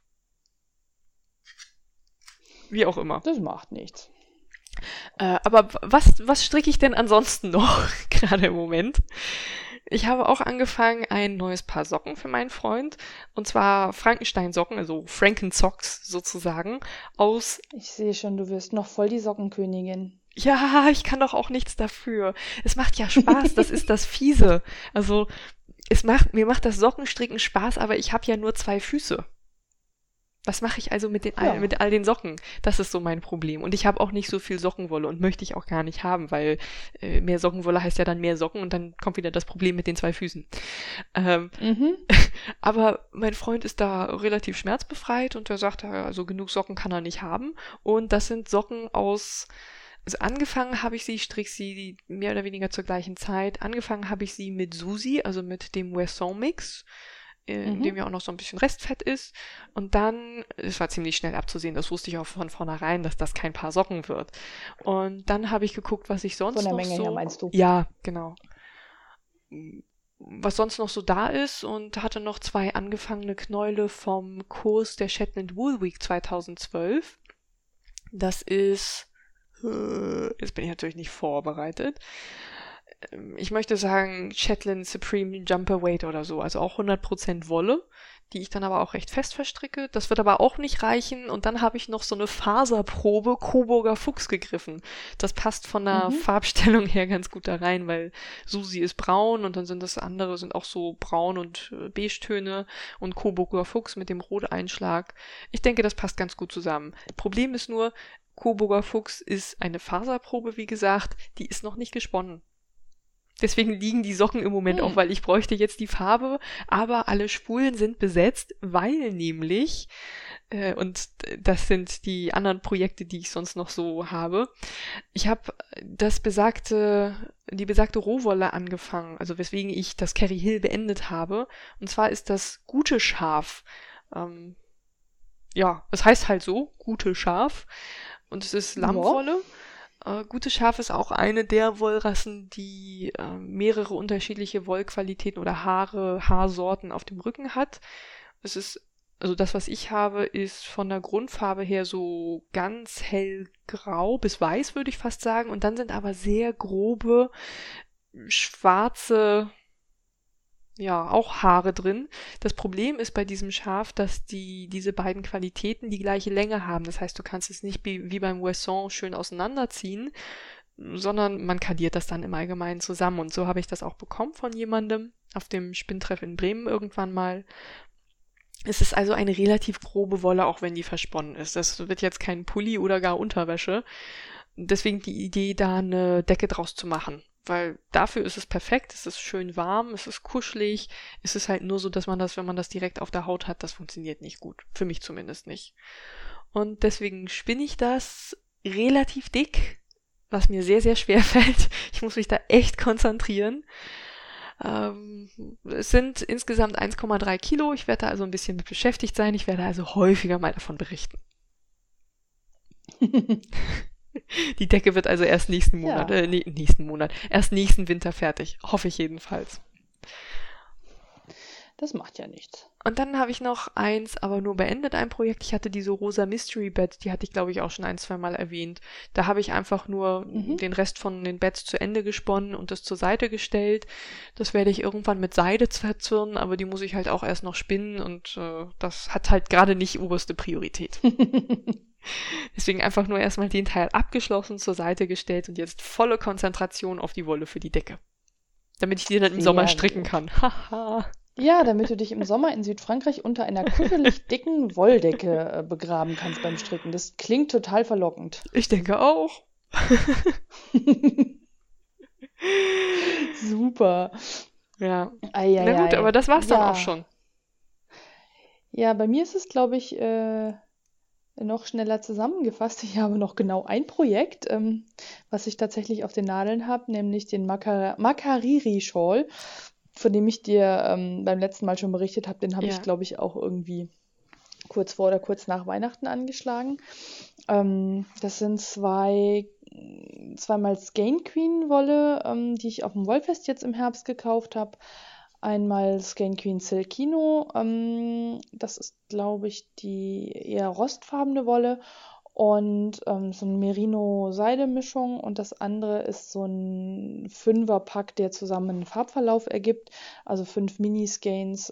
Wie auch immer. Das macht nichts. Aber was stricke ich denn ansonsten noch gerade im Moment? Ich habe auch angefangen, ein neues Paar Socken für meinen Freund. Und zwar Frankenstein-Socken, also Frankensocks sozusagen, aus... Ich sehe schon, du wirst noch voll die Sockenkönigin. Ja, ich kann doch auch nichts dafür. Es macht ja Spaß, das ist das Fiese. Also, mir macht das Sockenstricken Spaß, aber ich habe ja nur 2 Füße. Was mache ich also mit all den Socken? Das ist so mein Problem. Und ich habe auch nicht so viel Sockenwolle und möchte ich auch gar nicht haben, weil mehr Sockenwolle heißt ja dann mehr Socken und dann kommt wieder das Problem mit den 2 Füßen. Aber mein Freund ist da relativ schmerzbefreit und er sagt, also genug Socken kann er nicht haben. Und das sind Socken aus... Also angefangen habe ich sie, ich stricke sie mehr oder weniger zur gleichen Zeit. Angefangen habe ich sie mit Susi, also mit dem Wesson-Mix, in dem ja auch noch so ein bisschen Restfett ist. Und dann, es war ziemlich schnell abzusehen, das wusste ich auch von vornherein, dass das kein Paar Socken wird. Und dann habe ich geguckt, was ich sonst noch so... Von der Menge her meinst du? Ja, genau. Was sonst noch so da ist und hatte noch 2 angefangene Knäule vom Kurs der Shetland Wool Week 2012. Das ist... Jetzt bin ich natürlich nicht vorbereitet. Ich möchte sagen Shetland Supreme Jumper Weight oder so, also auch 100% Wolle, die ich dann aber auch recht fest verstricke. Das wird aber auch nicht reichen. Und dann habe ich noch so eine Faserprobe Coburger Fuchs gegriffen. Das passt von der Farbstellung her ganz gut da rein, weil Susi ist braun und dann sind das andere sind auch so braun und Beige-Töne und Coburger Fuchs mit dem Roteinschlag. Ich denke, das passt ganz gut zusammen. Problem ist nur, Coburger Fuchs ist eine Faserprobe, wie gesagt, die ist noch nicht gesponnen. Deswegen liegen die Socken im Moment auch, weil ich bräuchte jetzt die Farbe, aber alle Spulen sind besetzt, weil nämlich, und das sind die anderen Projekte, die ich sonst noch so habe, ich habe die besagte Rohwolle angefangen, also weswegen ich das Kerry Hill beendet habe, und zwar ist das gute Schaf. Ja, es heißt halt so, gute Schaf, und es ist Lammwolle. Gute Schaf ist auch eine der Wollrassen, die mehrere unterschiedliche Wollqualitäten oder Haarsorten auf dem Rücken hat. Also das, was ich habe, ist von der Grundfarbe her so ganz hellgrau bis weiß, würde ich fast sagen. Und dann sind aber sehr grobe, schwarze, ja, auch Haare drin. Das Problem ist bei diesem Schaf, dass diese beiden Qualitäten die gleiche Länge haben. Das heißt, du kannst es nicht wie beim Wesson schön auseinanderziehen, sondern man kadiert das dann im Allgemeinen zusammen. Und so habe ich das auch bekommen von jemandem auf dem Spinntreff in Bremen irgendwann mal. Es ist also eine relativ grobe Wolle, auch wenn die versponnen ist. Das wird jetzt kein Pulli oder gar Unterwäsche. Deswegen die Idee, da eine Decke draus zu machen. Weil dafür ist es perfekt, es ist schön warm, es ist kuschelig, es ist halt nur so, dass wenn man das direkt auf der Haut hat, das funktioniert nicht gut. Für mich zumindest nicht. Und deswegen spinne ich das relativ dick, was mir sehr, sehr schwer fällt. Ich muss mich da echt konzentrieren. Es sind insgesamt 1,3 Kilo. Ich werde da also ein bisschen mit beschäftigt sein. Ich werde also häufiger mal davon berichten. Die Decke wird also erst nächsten Monat, erst nächsten Winter fertig. Hoffe ich jedenfalls. Das macht ja nichts. Und dann habe ich noch eins, aber nur beendet, ein Projekt. Ich hatte diese rosa Mystery Bed, die hatte ich, glaube ich, auch schon ein, zwei Mal erwähnt. Da habe ich einfach nur den Rest von den Beds zu Ende gesponnen und das zur Seite gestellt. Das werde ich irgendwann mit Seide verzwirnen, aber die muss ich halt auch erst noch spinnen und das hat halt gerade nicht oberste Priorität. Deswegen einfach nur erstmal den Teil abgeschlossen, zur Seite gestellt und jetzt volle Konzentration auf die Wolle für die Decke. Damit ich die dann im Sommer Sehr stricken gut. kann. Haha. Ja, damit du dich im Sommer in Südfrankreich unter einer kuschelig dicken Wolldecke begraben kannst beim Stricken. Das klingt total verlockend. Ich denke auch. Super. Ja. Na gut, Eieiei. aber das war's dann auch Ja. schon. Ja, bei mir ist es, glaube ich, noch schneller zusammengefasst. Ich habe noch genau ein Projekt, was ich tatsächlich auf den Nadeln habe, nämlich den Makariri-Shawl, von dem ich dir beim letzten Mal schon berichtet habe. Den habe ich, Ja. glaube ich, auch irgendwie kurz vor oder kurz nach Weihnachten angeschlagen. Das sind zweimal Skein Queen Wolle, die ich auf dem Wollfest jetzt im Herbst gekauft habe. Einmal Skein Queen Silkino, das ist, glaube ich, die eher rostfarbene Wolle und so eine Merino-Seide-Mischung und das andere ist so ein Fünferpack, der zusammen einen Farbverlauf ergibt, also 5 Mini-Skeins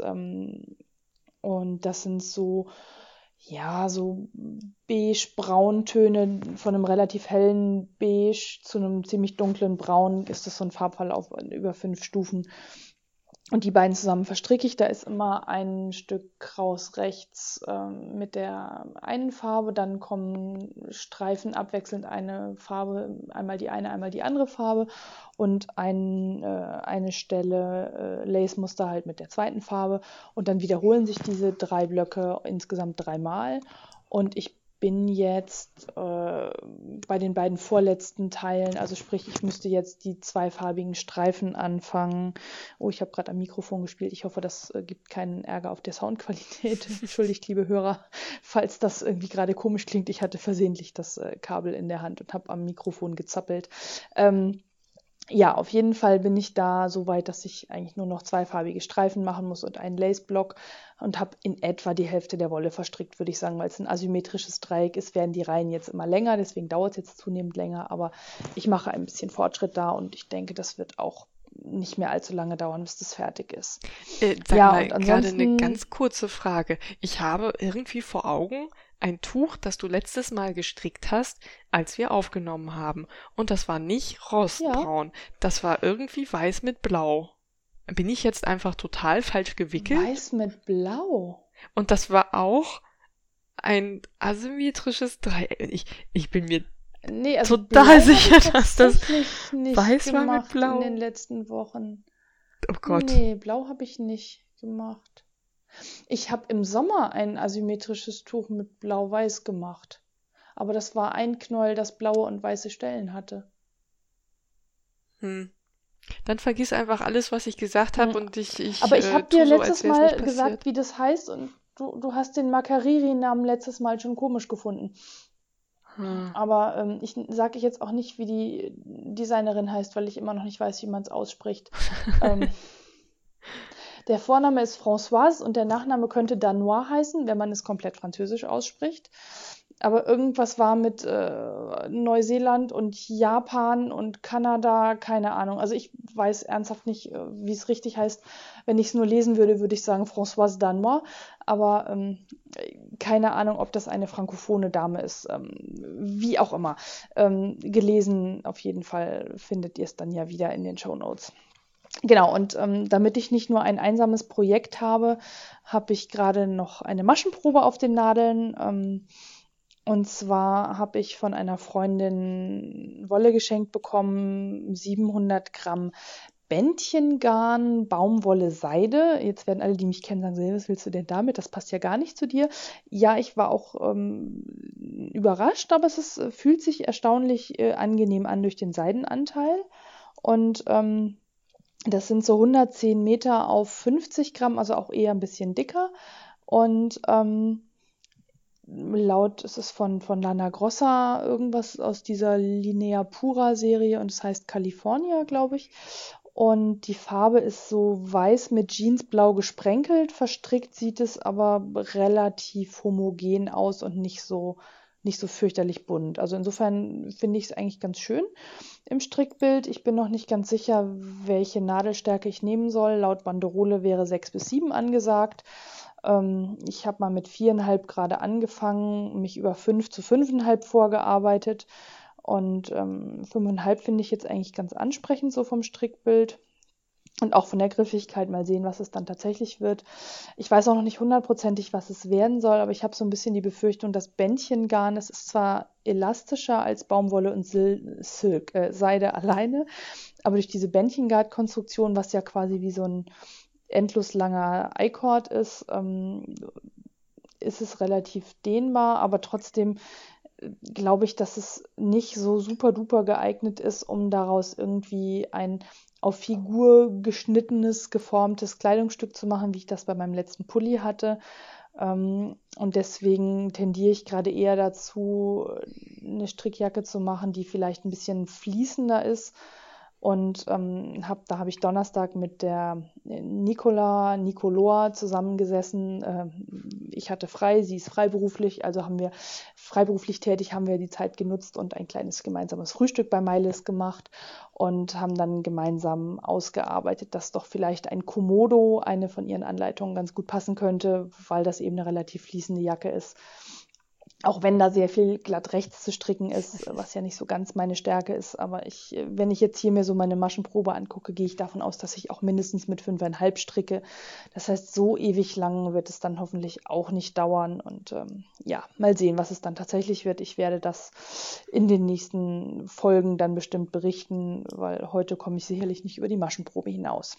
und das sind so, ja, so beige-brauntöne von einem relativ hellen Beige zu einem ziemlich dunklen Braun ist das so ein Farbverlauf über 5 Stufen. Und die beiden zusammen verstricke ich. Da ist immer ein Stück raus rechts mit der einen Farbe, dann kommen Streifen abwechselnd eine Farbe, einmal die eine, einmal die andere Farbe und eine Stelle Lace-Muster halt mit der zweiten Farbe. Und dann wiederholen sich diese 3 Blöcke insgesamt 3-mal. Und ich bin jetzt bei den beiden vorletzten Teilen, also sprich, ich müsste jetzt die zweifarbigen Streifen anfangen. Oh, ich habe gerade am Mikrofon gespielt. Ich hoffe, das gibt keinen Ärger auf der Soundqualität. Entschuldigt, liebe Hörer, falls das irgendwie gerade komisch klingt. Ich hatte versehentlich das Kabel in der Hand und habe am Mikrofon gezappelt. Ja, auf jeden Fall bin ich da so weit, dass ich eigentlich nur noch zweifarbige Streifen machen muss und einen Lace-Block und habe in etwa die Hälfte der Wolle verstrickt, würde ich sagen, weil es ein asymmetrisches Dreieck ist, werden die Reihen jetzt immer länger, deswegen dauert es jetzt zunehmend länger, aber ich mache ein bisschen Fortschritt da und ich denke, das wird auch nicht mehr allzu lange dauern, bis das fertig ist. Sag Ja, mal, und gerade eine ansonsten, ganz kurze Frage. Ich habe irgendwie vor Augen ein Tuch, das du letztes Mal gestrickt hast, als wir aufgenommen haben. Und das war nicht ja, rostbraun. Das war irgendwie weiß mit blau. Bin ich jetzt einfach total falsch gewickelt? weiß mit Blau. Und das war auch ein asymmetrisches Dreieck. Ich bin mir Nee, also total Blau habe sicher, ich dass das tatsächlich nicht weiß war mit gemacht in den blau. letzten Wochen. Oh Gott. Nee, Blau habe ich nicht gemacht. Ich habe im Sommer ein asymmetrisches Tuch mit Blau-Weiß gemacht. Aber das war ein Knäuel, das blaue und weiße Stellen hatte. Hm. Dann vergiss einfach alles, was ich gesagt habe Hm. und ich Aber ich habe tu dir so, letztes als wäre es nicht Mal gesagt, passiert. wie das heißt und du hast den Makariri-Namen letztes Mal schon komisch gefunden. Hm. Aber ich sage jetzt auch nicht, wie die Designerin heißt, weil ich immer noch nicht weiß, wie man es ausspricht. Ähm, Der Vorname ist Françoise und der Nachname könnte Danois heißen, wenn man es komplett französisch ausspricht. Aber irgendwas war mit Neuseeland und Japan und Kanada, keine Ahnung. Also ich weiß ernsthaft nicht, wie es richtig heißt. Wenn ich es nur lesen würde, würde ich sagen Françoise Danois. Aber keine Ahnung, ob das eine frankophone Dame ist. Wie auch immer. Gelesen auf jeden Fall findet ihr es dann ja wieder in den Shownotes. Genau, und damit ich nicht nur ein einsames Projekt habe, habe ich gerade noch eine Maschenprobe auf den Nadeln. Und zwar habe ich von einer Freundin Wolle geschenkt bekommen, 700 Gramm Bändchengarn, Baumwolle, Seide. Jetzt werden alle, die mich kennen, sagen, was willst du denn damit? Das passt ja gar nicht zu dir. Ja, ich war auch überrascht, aber fühlt sich erstaunlich angenehm an durch den Seidenanteil. Und das sind so 110 Meter auf 50 Gramm, also auch eher ein bisschen dicker. Und es ist von Lana Grossa irgendwas aus dieser Linea Pura Serie und es heißt California, glaube ich. Und die Farbe ist so weiß mit Jeansblau gesprenkelt. Verstrickt sieht es aber relativ homogen aus und nicht so fürchterlich bunt. Also insofern finde ich es eigentlich ganz schön im Strickbild. Ich bin noch nicht ganz sicher, welche Nadelstärke ich nehmen soll. Laut Banderole wäre 6 bis 7 angesagt. Ich habe mal mit 4,5 gerade angefangen, mich über 5 zu 5,5 vorgearbeitet. Und 5,5 finde ich jetzt eigentlich ganz ansprechend so vom Strickbild. Und auch von der Griffigkeit mal sehen, was es dann tatsächlich wird. Ich weiß auch noch nicht hundertprozentig, was es werden soll, aber ich habe so ein bisschen die Befürchtung, dass Bändchengarn, es ist zwar elastischer als Baumwolle und Seide alleine, aber durch diese Bändchengarn-Konstruktion, was ja quasi wie so ein endlos langer I-Cord ist, ist es relativ dehnbar, aber trotzdem glaube ich, dass es nicht so super duper geeignet ist, um daraus irgendwie ein auf Figur geschnittenes, geformtes Kleidungsstück zu machen, wie ich das bei meinem letzten Pulli hatte. Und deswegen tendiere ich gerade eher dazu, eine Strickjacke zu machen, die vielleicht ein bisschen fließender ist. Und da habe ich Donnerstag mit der Nicoloa zusammengesessen. Ich hatte frei, sie ist freiberuflich, also freiberuflich tätig, haben wir die Zeit genutzt und ein kleines gemeinsames Frühstück bei Mailis gemacht und haben dann gemeinsam ausgearbeitet, dass doch vielleicht ein Komodo, eine von ihren Anleitungen, ganz gut passen könnte, weil das eben eine relativ fließende Jacke ist. Auch wenn da sehr viel glatt rechts zu stricken ist, was ja nicht so ganz meine Stärke ist. Aber wenn ich jetzt hier mir so meine Maschenprobe angucke, gehe ich davon aus, dass ich auch mindestens mit 5,5 stricke. Das heißt, so ewig lang wird es dann hoffentlich auch nicht dauern. Und ja, mal sehen, was es dann tatsächlich wird. Ich werde das in den nächsten Folgen dann bestimmt berichten, weil heute komme ich sicherlich nicht über die Maschenprobe hinaus.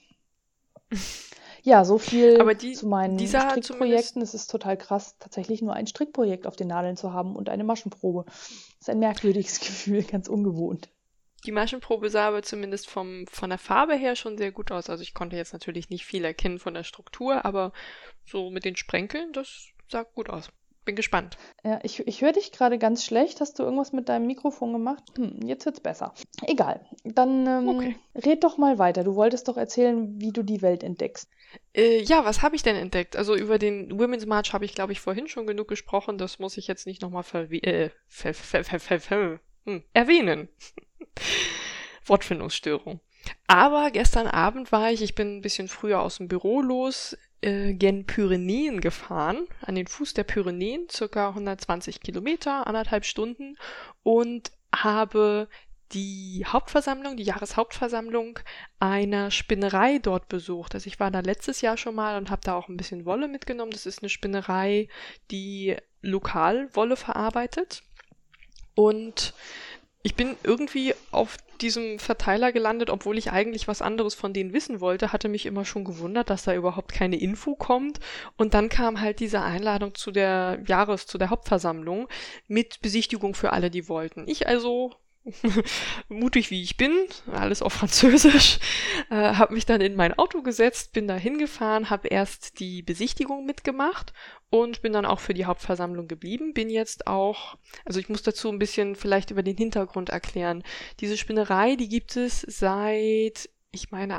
Ja, so viel Aber zu meinen dieser Strickprojekten. Es ist total krass, tatsächlich nur ein Strickprojekt auf den Nadeln zu haben und eine Maschenprobe. Das ist ein merkwürdiges Gefühl, ganz ungewohnt. Die Maschenprobe sah aber zumindest von der Farbe her schon sehr gut aus. Also ich konnte jetzt natürlich nicht viel erkennen von der Struktur, aber so mit den Sprenkeln, das sah gut aus. Bin gespannt. Ja, ich höre dich gerade ganz schlecht. Hast du irgendwas mit deinem Mikrofon gemacht? Jetzt wird's besser. Egal. Dann Okay. red doch mal weiter. Du wolltest doch erzählen, wie du die Welt entdeckst. Ja, was habe ich denn entdeckt? Also über den Women's March habe ich, glaube ich, vorhin schon genug gesprochen. Das muss ich jetzt nicht nochmal erwähnen. Wortfindungsstörung. Aber gestern Abend ich bin ein bisschen früher aus dem Büro los, gen Pyrenäen gefahren, an den Fuß der Pyrenäen, circa 120 Kilometer, 1,5 Stunden, und habe die Jahreshauptversammlung einer Spinnerei dort besucht. Also ich war da letztes Jahr schon mal und habe da auch ein bisschen Wolle mitgenommen. Das ist eine Spinnerei, die lokal Wolle verarbeitet. Und ich bin irgendwie auf diesem Verteiler gelandet, obwohl ich eigentlich was anderes von denen wissen wollte, hatte mich immer schon gewundert, dass da überhaupt keine Info kommt. Und dann kam halt diese Einladung zu der Hauptversammlung mit Besichtigung für alle, die wollten. Ich also, mutig wie ich bin, alles auf Französisch, habe mich dann in mein Auto gesetzt, bin da hingefahren, habe erst die Besichtigung mitgemacht und bin dann auch für die Hauptversammlung geblieben. Bin jetzt auch, also ich muss dazu ein bisschen vielleicht über den Hintergrund erklären. Diese Spinnerei, die gibt es seit, ich meine,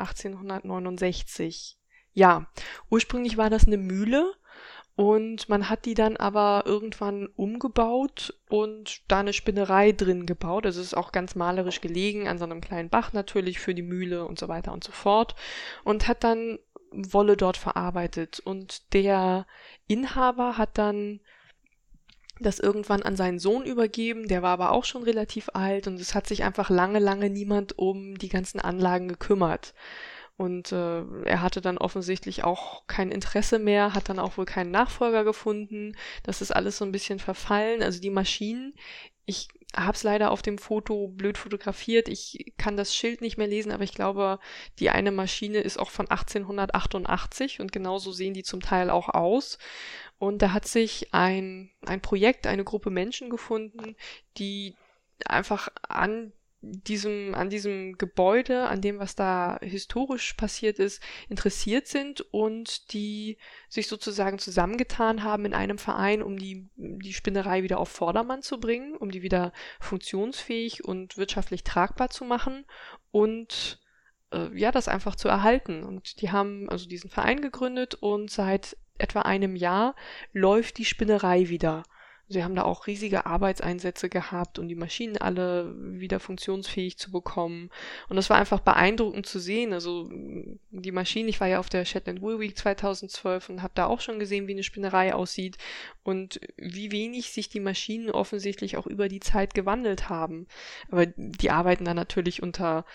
1869. Ja, ursprünglich war das eine Mühle. Und man hat die dann aber irgendwann umgebaut und da eine Spinnerei drin gebaut. Also es ist auch ganz malerisch gelegen, an so einem kleinen Bach natürlich für die Mühle und so weiter und so fort. Und hat dann Wolle dort verarbeitet. Und der Inhaber hat dann das irgendwann an seinen Sohn übergeben. Der war aber auch schon relativ alt und es hat sich einfach lange, lange niemand um die ganzen Anlagen gekümmert. Und er hatte dann offensichtlich auch kein Interesse mehr, hat dann auch wohl keinen Nachfolger gefunden. Das ist alles so ein bisschen verfallen. Also die Maschinen, ich habe es leider auf dem Foto blöd fotografiert. Ich kann das Schild nicht mehr lesen, aber ich glaube, die eine Maschine ist auch von 1888 und genauso sehen die zum Teil auch aus. Und da hat sich ein Projekt, eine Gruppe Menschen gefunden, die einfach an diesem Gebäude, an dem, was da historisch passiert ist, interessiert sind und die sich sozusagen zusammengetan haben in einem Verein, um die Spinnerei wieder auf Vordermann zu bringen, um die wieder funktionsfähig und wirtschaftlich tragbar zu machen und ja, das einfach zu erhalten. Und die haben also diesen Verein gegründet und seit etwa einem Jahr läuft die Spinnerei wieder. Sie haben da auch riesige Arbeitseinsätze gehabt, um die Maschinen alle wieder funktionsfähig zu bekommen. Und das war einfach beeindruckend zu sehen. Also die Maschinen, ich war ja auf der Shetland Wool Week 2012 und habe da auch schon gesehen, wie eine Spinnerei aussieht und wie wenig sich die Maschinen offensichtlich auch über die Zeit gewandelt haben. Aber die arbeiten da natürlich unter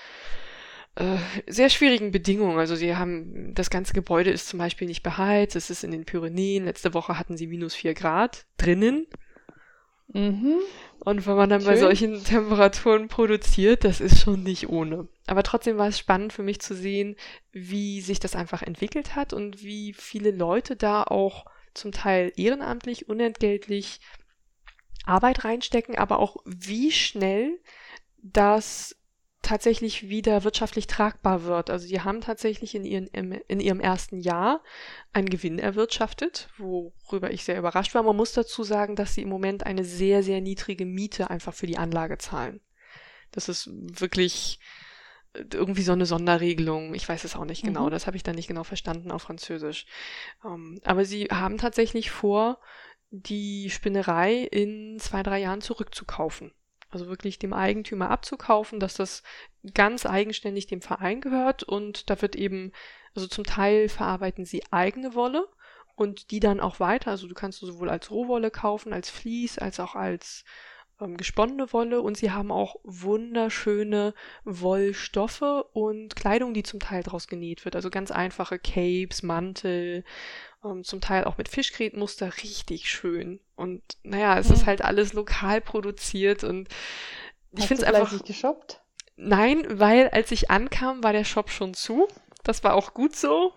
sehr schwierigen Bedingungen. Also das ganze Gebäude ist zum Beispiel nicht beheizt, es ist in den Pyrenäen. Letzte Woche hatten sie -4 Grad drinnen. Mhm. Und wenn man dann bei Schön. solchen Temperaturen produziert, das ist schon nicht ohne. Aber trotzdem war es spannend für mich zu sehen, wie sich das einfach entwickelt hat und wie viele Leute da auch zum Teil ehrenamtlich, unentgeltlich Arbeit reinstecken, aber auch wie schnell das tatsächlich wieder wirtschaftlich tragbar wird. Also die haben tatsächlich in ihrem ersten Jahr einen Gewinn erwirtschaftet, worüber ich sehr überrascht war. Man muss dazu sagen, dass sie im Moment eine sehr, sehr niedrige Miete einfach für die Anlage zahlen. Das ist wirklich irgendwie so eine Sonderregelung. Ich weiß es auch nicht genau. Das habe ich dann nicht genau verstanden auf Französisch. Aber sie haben tatsächlich vor, die Spinnerei in 2-3 Jahren zurückzukaufen. Also wirklich dem Eigentümer abzukaufen, dass das ganz eigenständig dem Verein gehört und da wird eben, also zum Teil verarbeiten sie eigene Wolle und die dann auch weiter, also du kannst sowohl als Rohwolle kaufen, als Vlies, als auch als gesponnene Wolle und sie haben auch wunderschöne Wollstoffe und Kleidung, die zum Teil draus genäht wird, also ganz einfache Capes, Mantel, zum Teil auch mit Fischgrätmuster, richtig schön. Und naja, es ist halt alles lokal produziert und ich finde es einfach... Hast du geshoppt? Nein, weil als ich ankam, war der Shop schon zu. Das war auch gut so.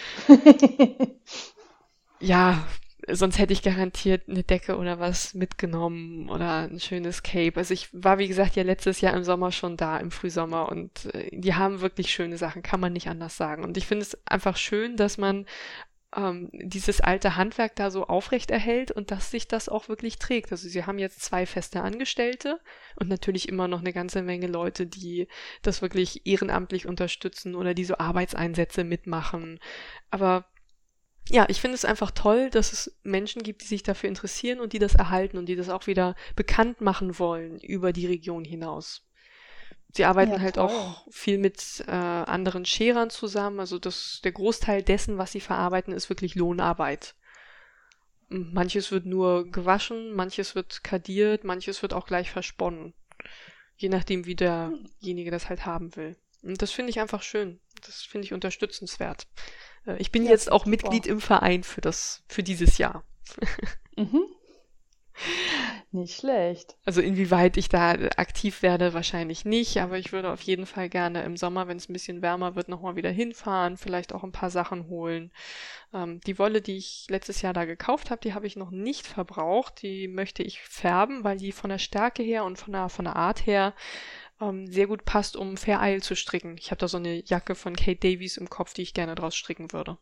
Ja, sonst hätte ich garantiert eine Decke oder was mitgenommen oder ein schönes Cape. Also ich war, wie gesagt, ja letztes Jahr im Sommer schon da, im Frühsommer und die haben wirklich schöne Sachen, kann man nicht anders sagen. Und ich finde es einfach schön, dass man dieses alte Handwerk da so aufrecht erhält und dass sich das auch wirklich trägt. Also sie haben jetzt 2 feste Angestellte und natürlich immer noch eine ganze Menge Leute, die das wirklich ehrenamtlich unterstützen oder die so Arbeitseinsätze mitmachen. Aber ja, ich finde es einfach toll, dass es Menschen gibt, die sich dafür interessieren und die das erhalten und die das auch wieder bekannt machen wollen über die Region hinaus. Sie arbeiten Ja, halt toll. auch viel mit anderen Scherern zusammen. Also der Großteil dessen, was sie verarbeiten, ist wirklich Lohnarbeit. Manches wird nur gewaschen, manches wird kadiert, manches wird auch gleich versponnen. Je nachdem, wie derjenige das halt haben will. Und das finde ich einfach schön. Das finde ich unterstützenswert. Ich bin Ja, jetzt auch super. Mitglied im Verein für dieses Jahr. Mhm. Nicht schlecht. Also inwieweit ich da aktiv werde, wahrscheinlich nicht, aber ich würde auf jeden Fall gerne im Sommer, wenn es ein bisschen wärmer wird, nochmal wieder hinfahren, vielleicht auch ein paar Sachen holen. Die Wolle, die ich letztes Jahr da gekauft habe, die habe ich noch nicht verbraucht. Die möchte ich färben, weil die von der Stärke her und von der Art her sehr gut passt, um Fair Isle zu stricken. Ich habe da so eine Jacke von Kate Davies im Kopf, die ich gerne draus stricken würde.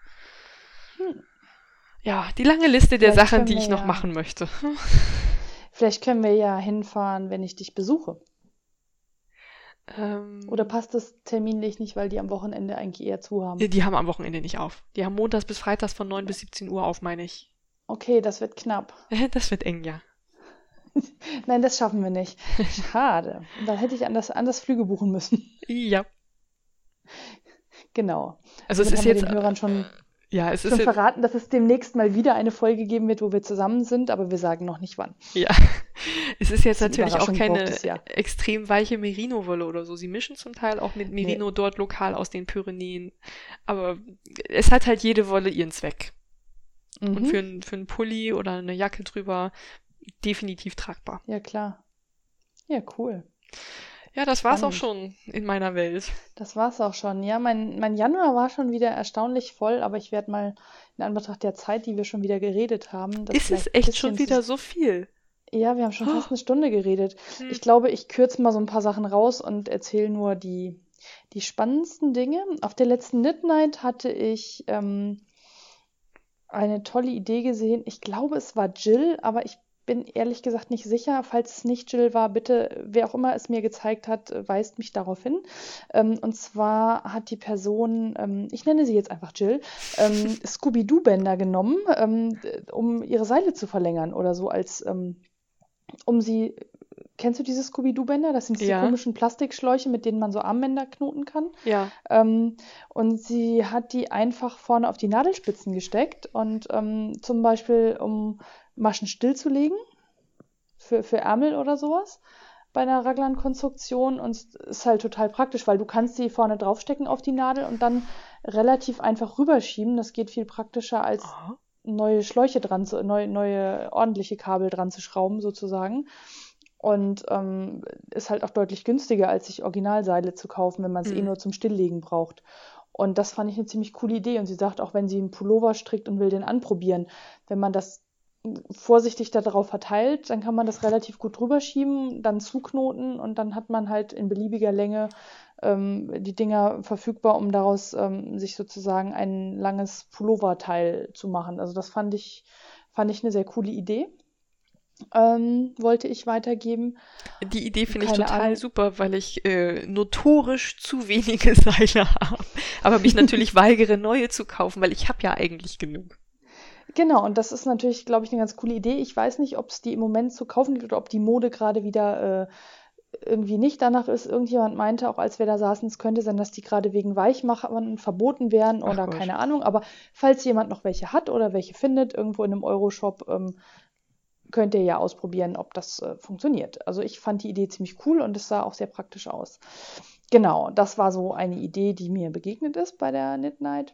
Ja, die lange Liste der Vielleicht Sachen, können die wir ich noch ja- machen möchte. Vielleicht können wir ja hinfahren, wenn ich dich besuche. Oder passt das terminlich nicht, weil die am Wochenende eigentlich eher zu haben? Die haben am Wochenende nicht auf. Die haben montags bis freitags von 9 bis 17 Uhr auf, meine ich. Okay, das wird knapp. Das wird eng, ja. Nein, das schaffen wir nicht. Schade. Dann hätte ich anders Flüge buchen müssen. Ja. Genau. Also es Somit ist haben wir jetzt, den Hörern schon ja, es ist jetzt, verraten, dass es demnächst mal wieder eine Folge geben wird, wo wir zusammen sind, aber wir sagen noch nicht wann. ja. Es ist jetzt Die natürlich auch Überraschung keine braucht es ja. extrem weiche Merino-Wolle oder so. Sie mischen zum Teil auch mit Merino dort lokal aus den Pyrenäen. Aber es hat halt jede Wolle ihren Zweck. Und für einen Pulli oder eine Jacke drüber definitiv tragbar. Ja, klar. Ja, cool. Ja, das war's auch Spannend. schon in meiner Welt. Das war's auch schon. Ja, mein Januar war schon wieder erstaunlich voll, aber ich werde mal in Anbetracht der Zeit, die wir schon wieder geredet haben, das Ist es vielleicht ein echt schon bisschen wieder so viel? Ja, wir haben schon fast eine Stunde geredet. Hm. Ich glaube, ich kürze mal so ein paar Sachen raus und erzähle nur die spannendsten Dinge. Auf der letzten Knit Night hatte ich eine tolle Idee gesehen. Ich glaube, es war Jill, aber ich bin ehrlich gesagt nicht sicher. Falls es nicht Jill war, bitte, wer auch immer es mir gezeigt hat, weist mich darauf hin. Und zwar hat die Person, ich nenne sie jetzt einfach Jill, Scooby-Doo-Bänder genommen, um ihre Seile zu verlängern oder so um sie. Kennst du diese Scooby-Doo-Bänder? Das sind diese Ja, komischen Plastikschläuche, mit denen man so Armbänder knoten kann. ja. Und sie hat die einfach vorne auf die Nadelspitzen gesteckt und zum Beispiel, um Maschen stillzulegen, für Ärmel oder sowas, bei einer Raglan-Konstruktion. Und es ist halt total praktisch, weil du kannst sie vorne draufstecken auf die Nadel und dann relativ einfach rüberschieben. Das geht viel praktischer, als Aha. neue Schläuche neue ordentliche Kabel dran zu schrauben, sozusagen. Und ist halt auch deutlich günstiger, als sich Originalseile zu kaufen, wenn man es Hm. nur zum Stilllegen braucht. Und das fand ich eine ziemlich coole Idee. Und sie sagt auch, wenn sie einen Pullover strickt und will den anprobieren, wenn man das vorsichtig darauf verteilt, dann kann man das relativ gut drüber schieben, dann zuknoten und dann hat man halt in beliebiger Länge die Dinger verfügbar, um daraus sich sozusagen ein langes Pulloverteil zu machen. Also das fand ich eine sehr coole Idee. Wollte ich weitergeben. Die Idee finde ich Keine total Ahnung. super, weil ich notorisch zu wenige Seile habe. Aber mich natürlich weigere, neue zu kaufen, weil ich habe ja eigentlich genug. Genau, und das ist natürlich, glaube ich, eine ganz coole Idee. Ich weiß nicht, ob es die im Moment zu kaufen gibt oder ob die Mode gerade wieder irgendwie nicht danach ist. Irgendjemand meinte auch, als wir da saßen, es könnte sein, dass die gerade wegen Weichmachern verboten wären Ach oder Gott. keine Ahnung. Aber falls jemand noch welche hat oder welche findet, irgendwo in einem Euroshop, könnt ihr ja ausprobieren, ob das funktioniert. Also ich fand die Idee ziemlich cool und es sah auch sehr praktisch aus. Genau, das war so eine Idee, die mir begegnet ist bei der Knit Night.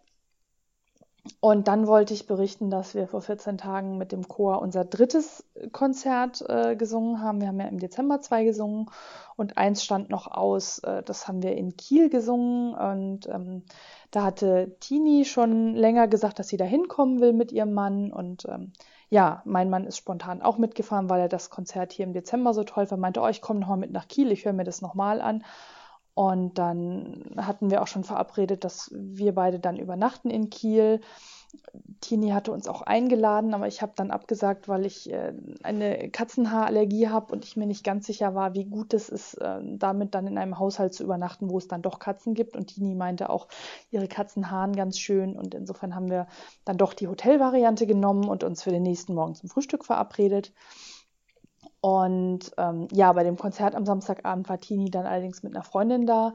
Und dann wollte ich berichten, dass wir vor 14 Tagen mit dem Chor unser drittes Konzert gesungen haben. Wir haben ja im Dezember 2 gesungen und eins stand noch aus. Das haben wir in Kiel gesungen und da hatte Tini schon länger gesagt, dass sie da hinkommen will mit ihrem Mann. Und ja, mein Mann ist spontan auch mitgefahren, weil er das Konzert hier im Dezember so toll fand. Meinte, oh, ich komme nochmal mit nach Kiel, ich höre mir das nochmal an. Und dann hatten wir auch schon verabredet, dass wir beide dann übernachten in Kiel. Tini hatte uns auch eingeladen, aber ich habe dann abgesagt, weil ich eine Katzenhaarallergie habe und ich mir nicht ganz sicher war, wie gut es ist, damit dann in einem Haushalt zu übernachten, wo es dann doch Katzen gibt. Und Tini meinte auch, ihre Katzen haaren ganz schön. Und insofern haben wir dann doch die Hotelvariante genommen und uns für den nächsten Morgen zum Frühstück verabredet. Und ja, bei dem Konzert am Samstagabend war Tini dann allerdings mit einer Freundin da.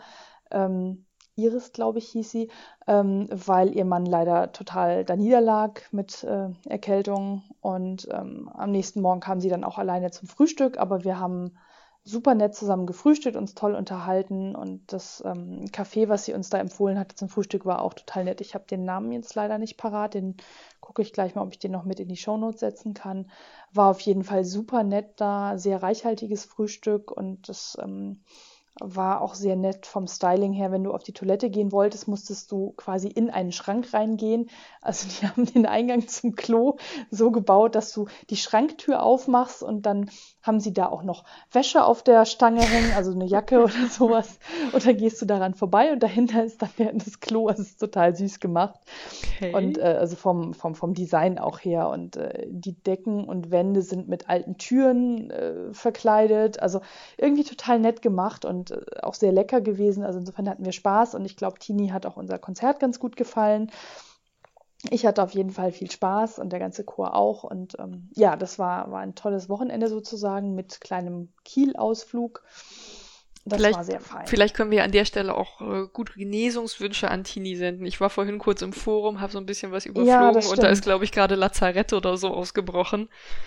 Iris, glaube ich, hieß sie, weil ihr Mann leider total da niederlag mit Erkältung. Und am nächsten Morgen kam sie dann auch alleine zum Frühstück, aber wir haben super nett zusammen gefrühstückt, uns toll unterhalten und das Café, was sie uns da empfohlen hatte zum Frühstück, war auch total nett. Ich habe den Namen jetzt leider nicht parat, den gucke ich gleich mal, ob ich den noch mit in die Shownotes setzen kann. War auf jeden Fall super nett da, sehr reichhaltiges Frühstück und das war auch sehr nett vom Styling her. Wenn du auf die Toilette gehen wolltest, musstest du quasi in einen Schrank reingehen. Also die haben den Eingang zum Klo so gebaut, dass du die Schranktür aufmachst und dann haben sie da auch noch Wäsche auf der Stange hängen, also eine Jacke oder sowas. Und dann gehst du daran vorbei und dahinter ist dann das Klo. Das ist total süß gemacht. Und Okay. also vom Design auch her. Und die Decken und Wände sind mit alten Türen verkleidet. Also irgendwie total nett gemacht und auch sehr lecker gewesen. Also insofern hatten wir Spaß und ich glaube, Tini hat auch unser Konzert ganz gut gefallen. Ich hatte auf jeden Fall viel Spaß und der ganze Chor auch. Und ja, das war ein tolles Wochenende sozusagen mit kleinem Kiel-Ausflug. Das Vielleicht, war sehr fein. vielleicht können wir an der Stelle auch gute Genesungswünsche an Tini senden. Ich war vorhin kurz im Forum, habe so ein bisschen was Ja, überflogen das und da ist, stimmt. glaube ich, gerade Lazarett oder so ausgebrochen.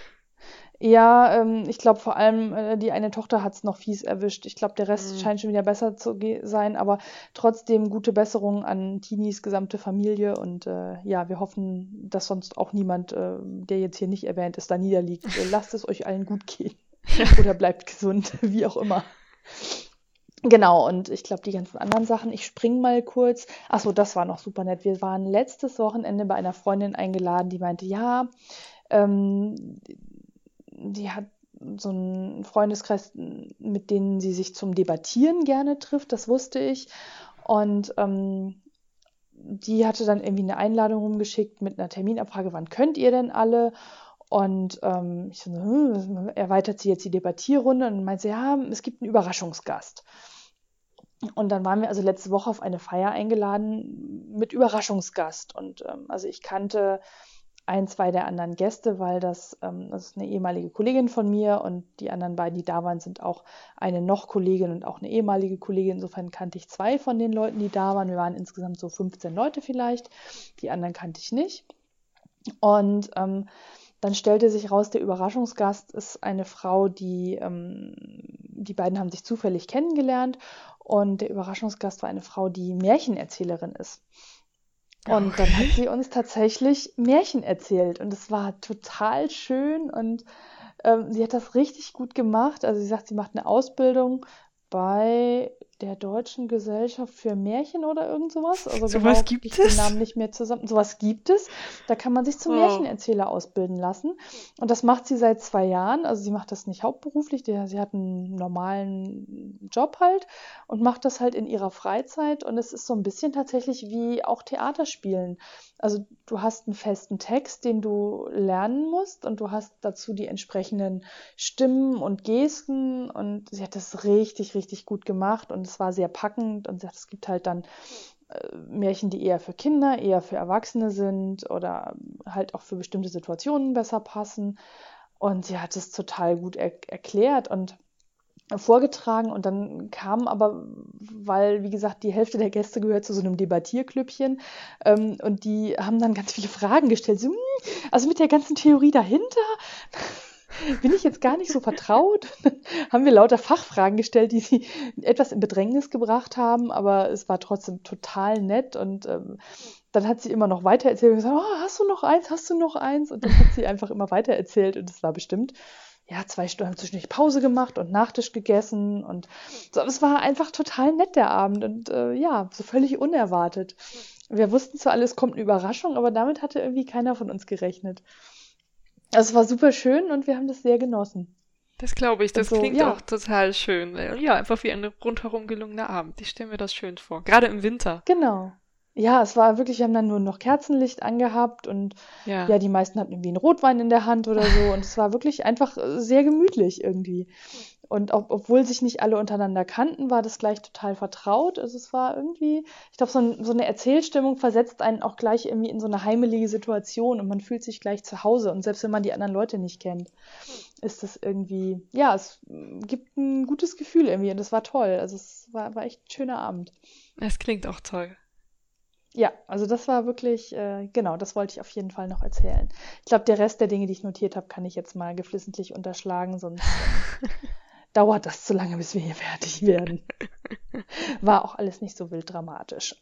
Ja, ich glaube vor allem die eine Tochter hat es noch fies erwischt. Ich glaube, der Rest Hm. scheint schon wieder besser zu sein, aber trotzdem gute Besserung an Tinis gesamte Familie und ja, wir hoffen, dass sonst auch niemand, der jetzt hier nicht erwähnt ist, da niederliegt. Lasst es euch allen gut gehen oder bleibt gesund, wie auch immer. Genau, und ich glaube, die ganzen anderen Sachen, ich spring mal kurz. Ach so, das war noch super nett. Wir waren letztes Wochenende bei einer Freundin eingeladen, die meinte, ja, ähm, die hat so einen Freundeskreis, mit denen sie sich zum Debattieren gerne trifft, das wusste ich. Und die hatte dann irgendwie eine Einladung rumgeschickt mit einer Terminabfrage, wann könnt ihr denn alle? Und ich so, erweitert sie jetzt die Debattierrunde und meinte, ja, es gibt einen Überraschungsgast. Und dann waren wir also letzte Woche auf eine Feier eingeladen mit Überraschungsgast. Und also ich kannte ein, zwei der anderen Gäste, weil das ist eine ehemalige Kollegin von mir und die anderen beiden, die da waren, sind auch eine noch Kollegin und auch eine ehemalige Kollegin. Insofern kannte ich 2 von den Leuten, die da waren. Wir waren insgesamt so 15 Leute vielleicht. Die anderen kannte ich nicht. Und dann stellte sich raus, der Überraschungsgast ist eine Frau, die beiden haben sich zufällig kennengelernt und der Überraschungsgast war eine Frau, die Märchenerzählerin ist. Und dann hat sie uns tatsächlich Märchen erzählt und es war total schön und sie hat das richtig gut gemacht. Also sie sagt, sie macht eine Ausbildung bei der Deutschen Gesellschaft für Märchen oder irgend sowas. Also Sowas genau, gibt ich den es? Namen nicht mehr zusammen. Sowas gibt es. Da kann man sich zum Wow. Märchenerzähler ausbilden lassen. Und das macht sie seit 2 Jahren. Also sie macht das nicht hauptberuflich. Sie hat einen normalen Job halt und macht das halt in ihrer Freizeit. Und es ist so ein bisschen tatsächlich wie auch Theaterspielen. Also du hast einen festen Text, den du lernen musst und du hast dazu die entsprechenden Stimmen und Gesten und sie hat das richtig, richtig gut gemacht und es war sehr packend und sie sagt, es gibt halt dann Märchen, die eher für Kinder, eher für Erwachsene sind oder halt auch für bestimmte Situationen besser passen und sie hat es total gut erklärt und vorgetragen und dann kam aber, weil, wie gesagt, die Hälfte der Gäste gehört zu so einem Debattierklüppchen und die haben dann ganz viele Fragen gestellt. So, also mit der ganzen Theorie dahinter bin ich jetzt gar nicht so vertraut. Haben wir lauter Fachfragen gestellt, die sie etwas in Bedrängnis gebracht haben, aber es war trotzdem total nett und dann hat sie immer noch weiter erzählt und gesagt, oh, hast du noch eins, hast du noch eins? Und dann hat sie einfach immer weiter erzählt und es war bestimmt, ja, 2 Stunden haben zwischendurch Pause gemacht und Nachtisch gegessen und so, aber es war einfach total nett der Abend und ja, so völlig unerwartet. Wir wussten zwar, alles kommt eine Überraschung, aber damit hatte irgendwie keiner von uns gerechnet. Also es war super schön und wir haben das sehr genossen. Das glaube ich, Und das so, klingt auch ja, total schön. Ja, einfach wie ein rundherum gelungener Abend. Ich stelle mir das schön vor. Gerade im Winter. genau. Ja, es war wirklich, wir haben dann nur noch Kerzenlicht angehabt und Ja. ja, die meisten hatten irgendwie einen Rotwein in der Hand oder so und es war wirklich einfach sehr gemütlich irgendwie. Und obwohl sich nicht alle untereinander kannten, war das gleich total vertraut. Also es war irgendwie, ich glaube, so eine Erzählstimmung versetzt einen auch gleich irgendwie in so eine heimelige Situation und man fühlt sich gleich zu Hause. Und selbst wenn man die anderen Leute nicht kennt, ist das irgendwie, ja, es gibt ein gutes Gefühl irgendwie und das war toll. Also es war echt ein schöner Abend. Es klingt auch toll. Ja, also das war wirklich, genau, das wollte ich auf jeden Fall noch erzählen. Ich glaube, der Rest der Dinge, die ich notiert habe, kann ich jetzt mal geflissentlich unterschlagen, sonst dauert das zu lange, bis wir hier fertig werden. War auch alles nicht so wild dramatisch.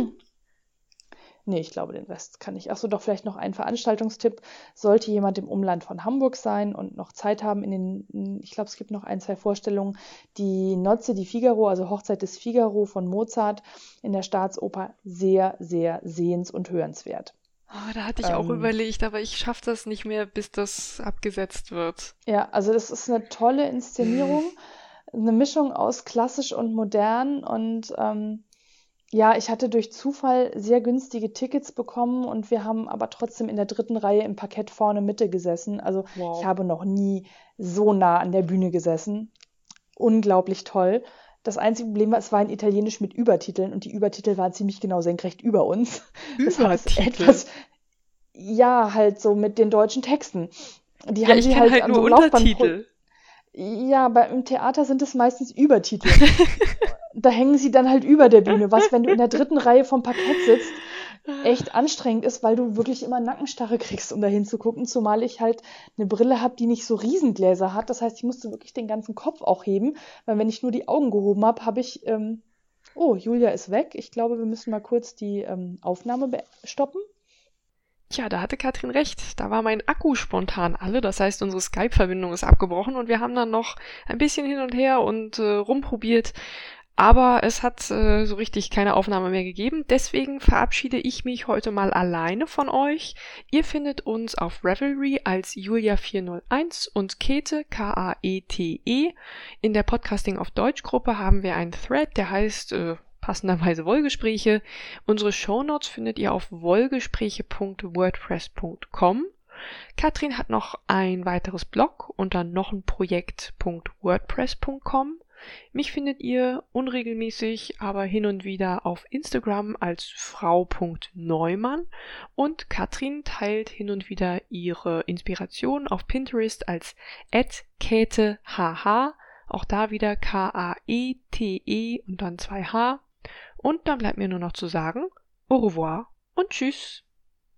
Nee, ich glaube, den Rest kann ich. Achso, doch vielleicht noch ein Veranstaltungstipp. Sollte jemand im Umland von Hamburg sein und noch Zeit haben ich glaube, es gibt noch 1, 2 Vorstellungen, die Nozze di Figaro, also Hochzeit des Figaro von Mozart in der Staatsoper, sehr, sehr sehens- und hörenswert. Oh, da hatte ich auch Ähm, überlegt, aber ich schaffe das nicht mehr, bis das abgesetzt wird. ja, also das ist eine tolle Hm. Inszenierung, eine Mischung aus klassisch und modern und ja, ich hatte durch Zufall sehr günstige Tickets bekommen und wir haben aber trotzdem in der 3. Reihe im Parkett vorne Mitte gesessen. Also ich Wow. habe noch nie so nah an der Bühne gesessen. Unglaublich toll. Das einzige Problem war, es war in Italienisch mit Übertiteln und die Übertitel waren ziemlich genau senkrecht über uns. Das hat es Übertitel. etwas, ja, halt so mit den deutschen Texten. Die Ja, haben ich sie kenne halt halt an nur so Laufband. Untertitel. Ja, im Theater sind es meistens Übertitel. Da hängen sie dann halt über der Bühne, was, wenn du in der 3. Reihe vom Parkett sitzt, echt anstrengend ist, weil du wirklich immer Nackenstarre kriegst, um da hinzugucken, zumal ich halt eine Brille habe, die nicht so Riesengläser hat. Das heißt, ich musste wirklich den ganzen Kopf auch heben, weil wenn ich nur die Augen gehoben habe, habe ich, oh, Julia ist weg. Ich glaube, wir müssen mal kurz die Aufnahme stoppen. Tja, da hatte Katrin recht. Da war mein Akku spontan alle. Das heißt, unsere Skype-Verbindung ist abgebrochen und wir haben dann noch ein bisschen hin und her und rumprobiert. Aber es hat so richtig keine Aufnahme mehr gegeben. Deswegen verabschiede ich mich heute mal alleine von euch. Ihr findet uns auf Revelry als Julia401 und Käthe, K-A-E-T-E. In der Podcasting auf Deutsch Gruppe haben wir einen Thread, der heißt passenderweise Wollgespräche. Unsere Shownotes findet ihr auf wollgespräche.wordpress.com. Katrin hat noch ein weiteres Blog unter nochenprojekt.wordpress.com. Mich findet ihr unregelmäßig, aber hin und wieder auf Instagram als frau.neumann und Katrin teilt hin und wieder ihre Inspiration auf Pinterest als @kätehh, auch da wieder Kaete und dann 2H. Und dann bleibt mir nur noch zu sagen, au revoir und tschüss.